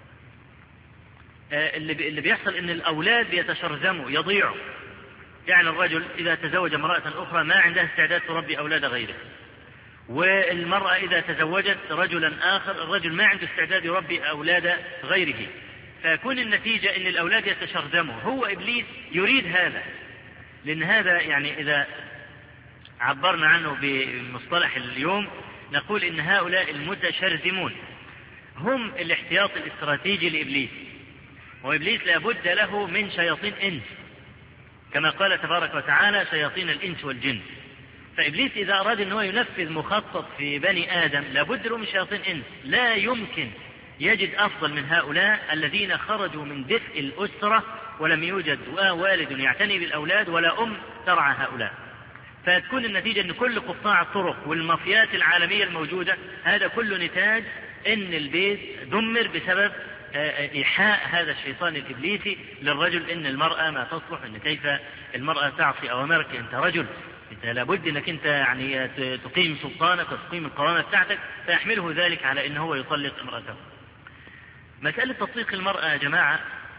اللي بيحصل إن الأولاد بيتشرذموا يضيعوا. يعني الرجل إذا تزوج امرأة أخرى ما عندها استعداد تربي أولاد غيره، والمرأة إذا تزوجت رجلا آخر الرجل ما عنده استعداد يربي أولاد غيره، فيكون النتيجة أن الأولاد يتشرذموا. هو إبليس يريد هذا، لأن هذا يعني إذا عبرنا عنه بمصطلح اليوم نقول إن هؤلاء المتشرذمون هم الاحتياط الاستراتيجي لإبليس، وإبليس لابد له من شياطين إنس كما قال تبارك وتعالى شياطين الإنس والجن. فإبليس إذا أراد أنه ينفذ مخطط في بني آدم لابد له من شياطين إنس. لا يمكن يجد أفضل من هؤلاء الذين خرجوا من دفء الأسرة ولم يوجد والد يعتني بالأولاد ولا أم ترعى هؤلاء، فتكون النتيجة أن كل قطاع الطرق والمافيات العالمية الموجودة هذا كله نتاج أن البيت دمر بسبب إيحاء هذا الشيطان الإبليسي للرجل أن المرأة ما تصلح، أن كيف المرأة تعصي أوامرك، أنت رجل، أنت لابد أنك أنت يعني تقيم سلطانك وتقيم القوامة بتاعتك، فيحمله ذلك على أنه هو يطلق امرأته. مسألة تطليق المرأة يا جماعة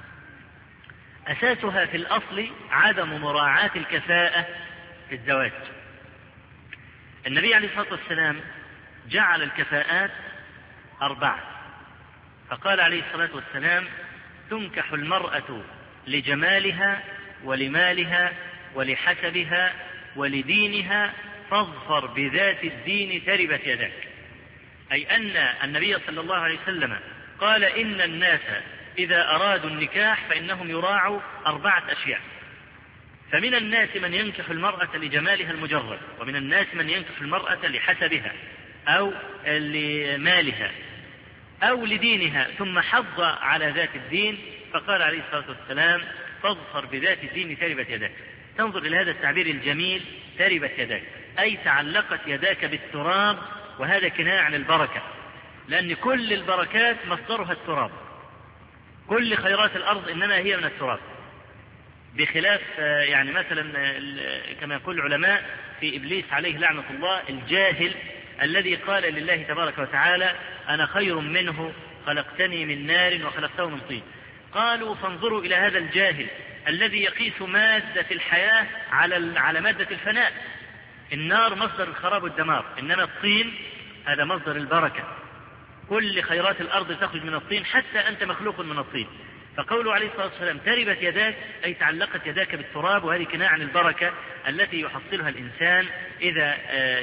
أساسها في الأصل عدم مراعاة الكفاءة في الزواج. النبي عليه الصلاة والسلام جعل الكفاءات 4، فقال عليه الصلاة والسلام تنكح المرأة لجمالها ولمالها ولحسبها ولدينها فاظفر بذات الدين تربت يداك. أي أن النبي صلى الله عليه وسلم قال إن الناس إذا أرادوا النكاح فإنهم يراعوا 4 أشياء. فمن الناس من ينكح المرأة لجمالها المجرد، ومن الناس من ينكح المرأة لحسبها أو لمالها أو لدينها، ثم حض على ذات الدين فقال عليه الصلاة والسلام فاظفر بذات الدين تربت يداك. تنظر إلى هذا التعبير الجميل تربت يداك، أي تعلقت يداك بالتراب، وهذا كناية عن البركة، لأن كل البركات مصدرها التراب، كل خيرات الأرض إنما هي من التراب، بخلاف يعني مثلا كما يقول العلماء في إبليس عليه لعنة الله الجاهل الذي قال لله تبارك وتعالى أنا خير منه خلقتني من نار وخلقته من طين. قالوا فانظروا إلى هذا الجاهل الذي يقيس مادة الحياة على مادة الفناء. النار مصدر الخراب والدمار، إنما الطين هذا مصدر البركة، كل خيرات الأرض تخرج من الطين، حتى أنت مخلوق من الطين. فقوله عليه الصلاة والسلام تربت يداك أي تعلقت يداك بالتراب، وهذه كناية عن البركة التي يحصلها الإنسان إذا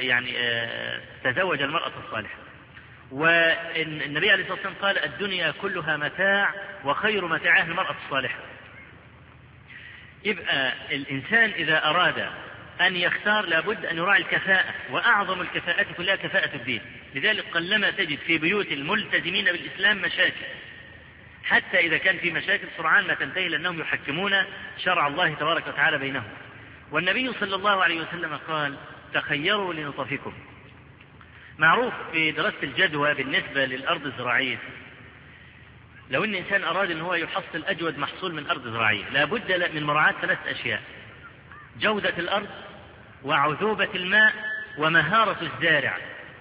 تزوج المرأة الصالحة. والنبي عليه الصلاة والسلام قال الدنيا كلها متاع وخير متاعها المرأة الصالحة. يبقى الإنسان إذا أراد أن يختار لابد أن يراعي الكفاءة، وأعظم الكفاءات كلها كفاءة الدين. لذلك قلما تجد في بيوت الملتزمين بالإسلام مشاكل، حتى إذا كان في مشاكل سرعان ما تنتهي لأنهم يحكمون شرع الله تبارك وتعالى بينهم. والنبي صلى الله عليه وسلم قال تخيروا لنطفكم. معروف في دراسة الجدوى بالنسبة للأرض الزراعية، لو أن إنسان أراد أن هو يحصل أجود محصول من أرض زراعية لابد من مراعاة 3 أشياء: جودة الأرض وعذوبة الماء ومهارة الزارع.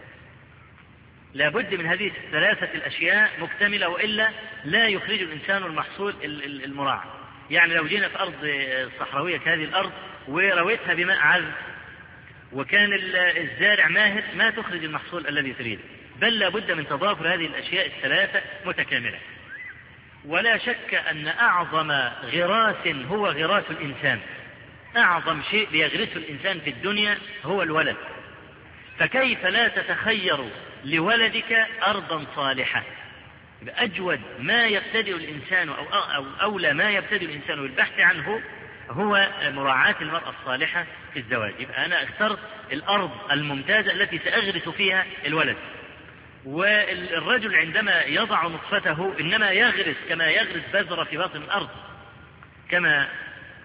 لابد من هذه 3 الأشياء مكتملة، وإلا لا يخرج الإنسان المحصول المراعى. يعني لو جينا في أرض صحراوية كهذه الأرض ورويتها بماء عذب وكان الزارع ماهر ما تخرج المحصول الذي تريده، بل لابد من تضافر هذه الأشياء 3 متكاملة. ولا شك أن أعظم غراس هو غراس الإنسان، أعظم شيء بيغرسه الإنسان في الدنيا هو الولد. فكيف لا تتخير لولدك أرضا صالحة؟ أجود ما يبتدئ الإنسان أو أولى ما يبتدئ الإنسان بالبحث عنه هو مراعاة المرأة الصالحة في الزواج. يبقى أنا اخترت الأرض الممتازة التي سأغرس فيها الولد. والرجل عندما يضع نطفته إنما يغرس كما يغرس بذرة في باطن الأرض، كما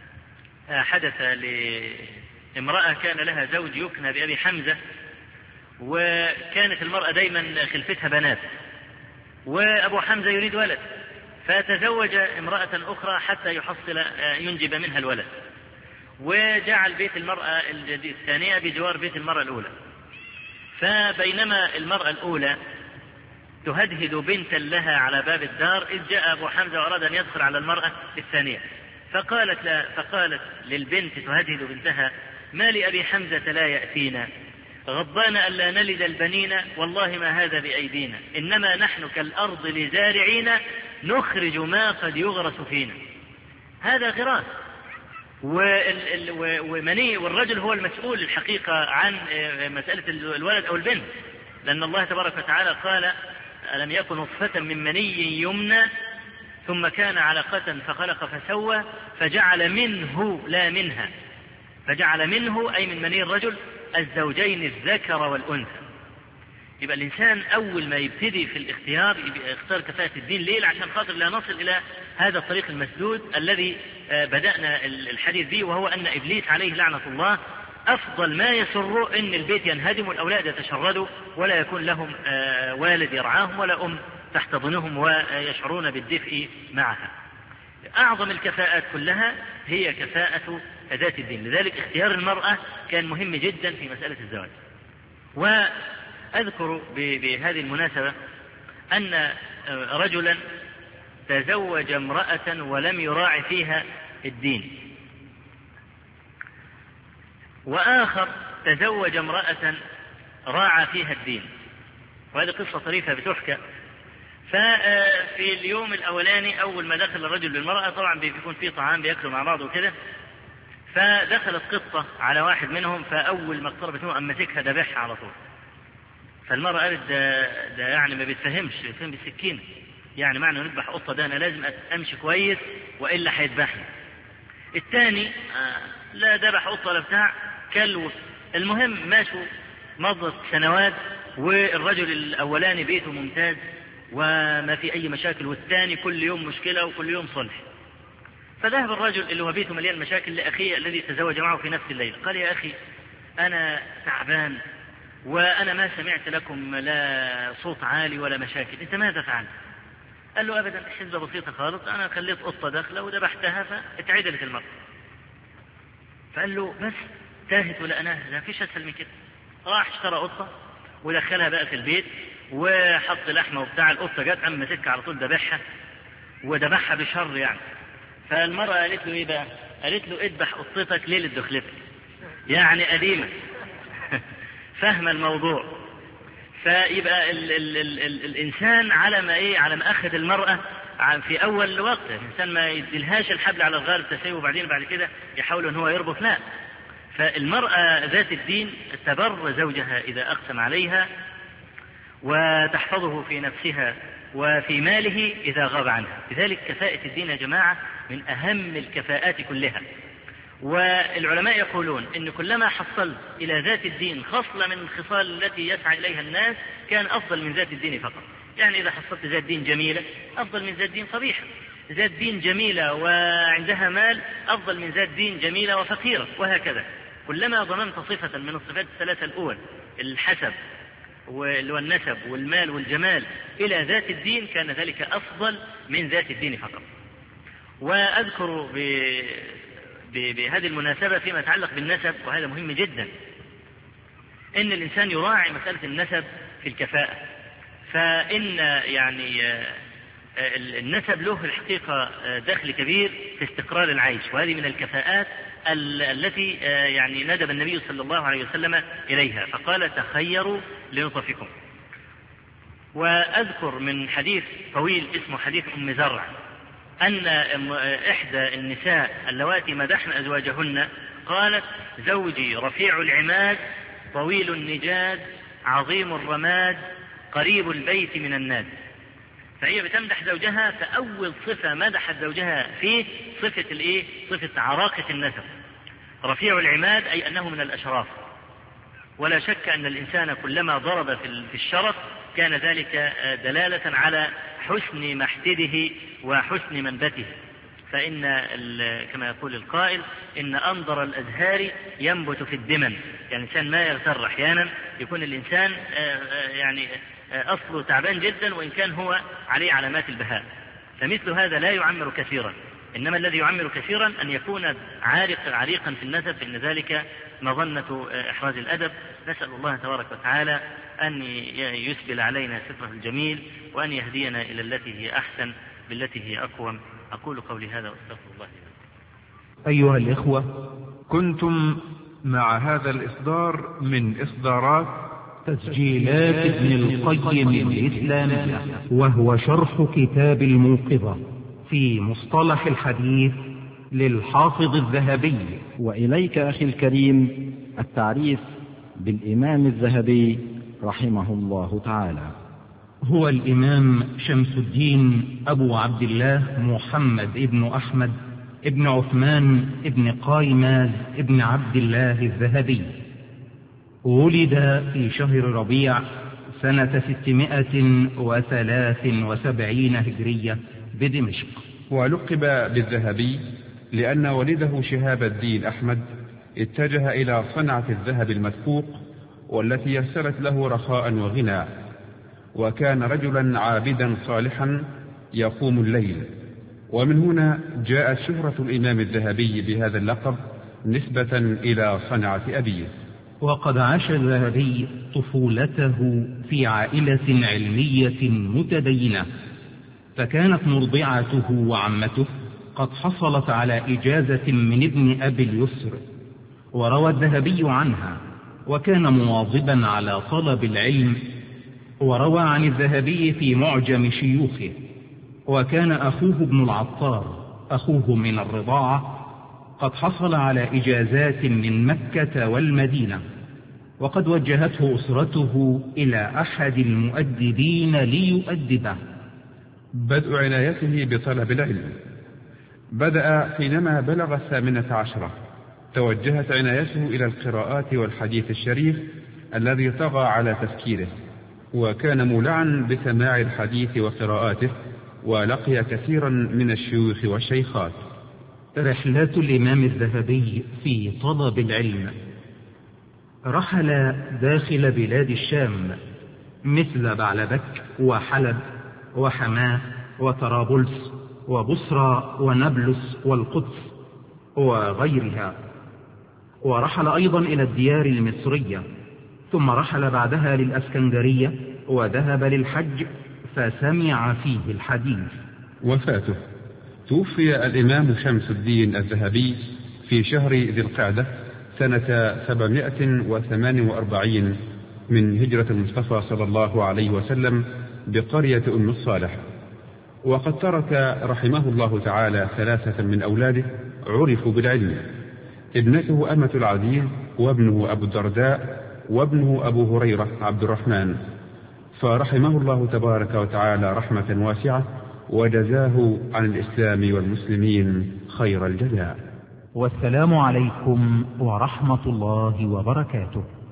حدث لامرأة كان لها زوج يكنى بأبي حمزة، وكانت المرأة دايما خلفتها بنات، وأبو حمزة يريد ولد، فتزوج امرأة أخرى حتى يحصل ينجب منها الولد، وجعل بيت المرأة الثانية بجوار بيت المرأة الأولى. فبينما المرأة الأولى تهدهد بنتا لها على باب الدار إذ جاء أبو حمزة وأراد أن يدخل على المرأة الثانية، فقالت للبنت تهدهد بنتها: ما لأبي حمزة لا يأتينا غضبان ألا نلد البنين، والله ما هذا بأيدينا، إنما نحن كالأرض لزارعين نخرج ما قد يغرس فينا. هذا غراس، والرجل هو المسؤول الحقيقة عن مسألة الولد أو البنت، لأن الله تبارك وتعالى قال: ألم يكن نطفة من مني يمنى ثم كان علقة فخلق فسوى فجعل منه لا منها، فجعل منه أي من مني الرجل الزوجين الذكر والأنثى. يبقى الإنسان أول ما يبتدي في الاختيار يختار كفاءة الدين. ليه؟ عشان خاطر لا نصل إلى هذا الطريق المسدود الذي بدأنا الحديث به، وهو أن إبليس عليه لعنة الله أفضل ما يسر إن البيت ينهدم والأولاد يتشردوا ولا يكون لهم والد يرعاهم ولا أم تحتضنهم ويشعرون بالدفء معها. أعظم الكفاءات كلها هي كفاءة ذات الدين، لذلك اختيار المرأة كان مهم جدا في مسألة الزواج. وأذكر بهذه المناسبة أن رجلا تزوج امرأة ولم يراعي فيها الدين، وآخر تزوج امرأة راعى فيها الدين، وهذه قصة طريفة بتحكى. ففي اليوم الأولاني أول ما دخل الرجل بالمرأة طبعا بيكون فيه طعام بيأكلوا مع بعض وكده، فدخلت قطة على واحد منهم، فأول ما اقتربت منه أمسكها ذبحها على طول. فالمرأة قالت ده يعني ما بيتفهمش، بيتفهم بالسكينة، يعني معنى نذبح قطة ده أنا لازم أمشي كويس وإلا هيذبحني. الثاني لا ذبح قطة ولا بتاع كلو. المهم ماشوا مضت سنوات والرجل الأولاني بيته ممتاز وما في أي مشاكل، والثاني كل يوم مشكلة وكل يوم صلح. فذهب الرجل اللي هو بيته مليان مشاكل لأخيه الذي تزوج معه في نفس الليلة، قال: يا أخي أنا تعبان وأنا ما سمعت لكم لا صوت عالي ولا مشاكل، أنت ماذا فعلت؟ قال له: أبدا، حسبة بسيطة خالص، أنا خليت قطة داخلة وذبحتها فاتعدلت المرأة. فقال له: بس تاهت ولا أناهت؟ ما فيش أسهل من كده. راح اشترى قطة ودخلها بقى في البيت وحط لحمة وبتاع. القطة جت أما مسكها على طول ذبحها، وذبحها بشر يعني. فالمرأة قالت له: إيه بقى؟ قالت له: اذبح قطتك ليلة دخلتك، يعني قديمة فهم الموضوع. فيبقى الإنسان على ما أخذ المرأة في أول وقت، الإنسان ما يديلهاش الحبل على الغار التسيب وبعدين بعد كده يحاول أن هو يربط، لا. فالمرأة ذات الدين تبر زوجها إذا أقسم عليها، وتحفظه في نفسها وفي ماله إذا غاب عنها. لذلك كفاءة الدين يا جماعة من أهم الكفاءات كلها. والعلماء يقولون إن كلما حصلت إلى ذات الدين خصلة من الخصال التي يسعى إليها الناس كان أفضل من ذات الدين فقط. يعني إذا حصلت ذات دين جميلة أفضل من ذات دين قبيحة، ذات دين جميلة وعندها مال أفضل من ذات دين جميلة وفقيرة، وهكذا. كلما ضممت صفة من الصفات الثلاثة الأول، الحسب والنسب والمال والجمال، إلى ذات الدين كان ذلك أفضل من ذات الدين فقط. وأذكر بهذه المناسبة فيما يتعلق بالنسب، وهذا مهم جدا، إن الإنسان يراعي مسألة النسب في الكفاءة. فإن يعني النسب له الحقيقة دخل كبير في استقرار العيش، وهذه من الكفاءات التي يعني ندب النبي صلى الله عليه وسلم إليها، فقال: تخيروا لنطفكم. وأذكر من حديث طويل اسمه حديث أم زرع أن إحدى النساء اللواتي مدحن أزواجهن قالت: زوجي رفيع العماد طويل النجاد عظيم الرماد قريب البيت من الناد. فهي بتمدح زوجها، فأول صفة مدحت زوجها فيه صفة عراقة النسب. رفيع العماد أي أنه من الأشراف، ولا شك أن الإنسان كلما ضرب في الشرف كان ذلك دلالة على حسن محتده وحسن منبته. فإن كما يقول القائل إن أنظر الأزهار ينبت في الدمن. يعني الإنسان ما يغتر أحيانا، يكون الإنسان يعني أصله تعبان جدا وإن كان هو عليه علامات البهاء، فمثل هذا لا يعمر كثيرا، إنما الذي يعمر كثيرا أن يكون عريقا في النسب، فإن ذلك مظنة إحراز الأدب. نسأل الله تبارك وتعالى أن يسبل علينا ستره الجميل، وأن يهدينا إلى التي هي أحسن بالتي هي أقوم. أقول قولي هذا وأستغفر الله لي. أيها الإخوة، كنتم مع هذا الإصدار من إصدارات تسجيلات ابن القيم الإسلامية، وهو شرح كتاب الموقظة في مصطلح الحديث للحافظ الذهبي. وإليك أخي الكريم التعريف بالإمام الذهبي رحمه الله تعالى. هو الإمام شمس الدين أبو عبد الله محمد ابن أحمد ابن عثمان ابن قايماز ابن عبد الله الذهبي. ولد في شهر ربيع سنة 673 هجرية بدمشق. ولقب بالذهبي لأن والده شهاب الدين أحمد اتجه إلى صنعة الذهب المدقوق، والتي يسرت له رخاء وغنى، وكان رجلا عابدا صالحا يقوم الليل. ومن هنا جاءت شهرة الإمام الذهبي بهذا اللقب نسبة إلى صنعة أبيه. وقد عاش الذهبي طفولته في عائلة علمية متدينة، فكانت مرضعته وعمته قد حصلت على إجازة من ابن أبي اليسر، وروى الذهبي عنها، وكان مواظبا على طلب العلم. وروى عن الذهبي في معجم شيوخه. وكان أخوه ابن العطار أخوه من الرضاعة قد حصل على إجازات من مكة والمدينة، وقد وجهته أسرته إلى أحد المؤدبين ليؤدبه. بدء عنايته بطلب العلم بدأ حينما بلغ 18. توجهت عنايته إلى القراءات والحديث الشريف الذي طغى على تفكيره، وكان مولعا بسماع الحديث وقراءاته، ولقي كثيرا من الشيوخ والشيخات. رحلات الإمام الذهبي في طلب العلم: رحل داخل بلاد الشام مثل بعلبك وحلب وحماة وطرابلس وبصرى ونبلس والقدس وغيرها، ورحل أيضا إلى الديار المصرية، ثم رحل بعدها للأسكندرية وذهب للحج فسمع فيه الحديث. وفاته: توفي الإمام شمس الدين الذهبي في شهر ذي القعدة سنة 748 من هجرة المصطفى صلى الله عليه وسلم بقرية أم الصالح. وقد ترك رحمه الله تعالى 3 من أولاده عرفوا بالعلم: ابنته أمة العزيز، وابنه أبو الدرداء، وابنه أبو هريرة عبد الرحمن. فرحمه الله تبارك وتعالى رحمة واسعة، وجزاه عن الإسلام والمسلمين خير الجزاء. والسلام عليكم ورحمة الله وبركاته.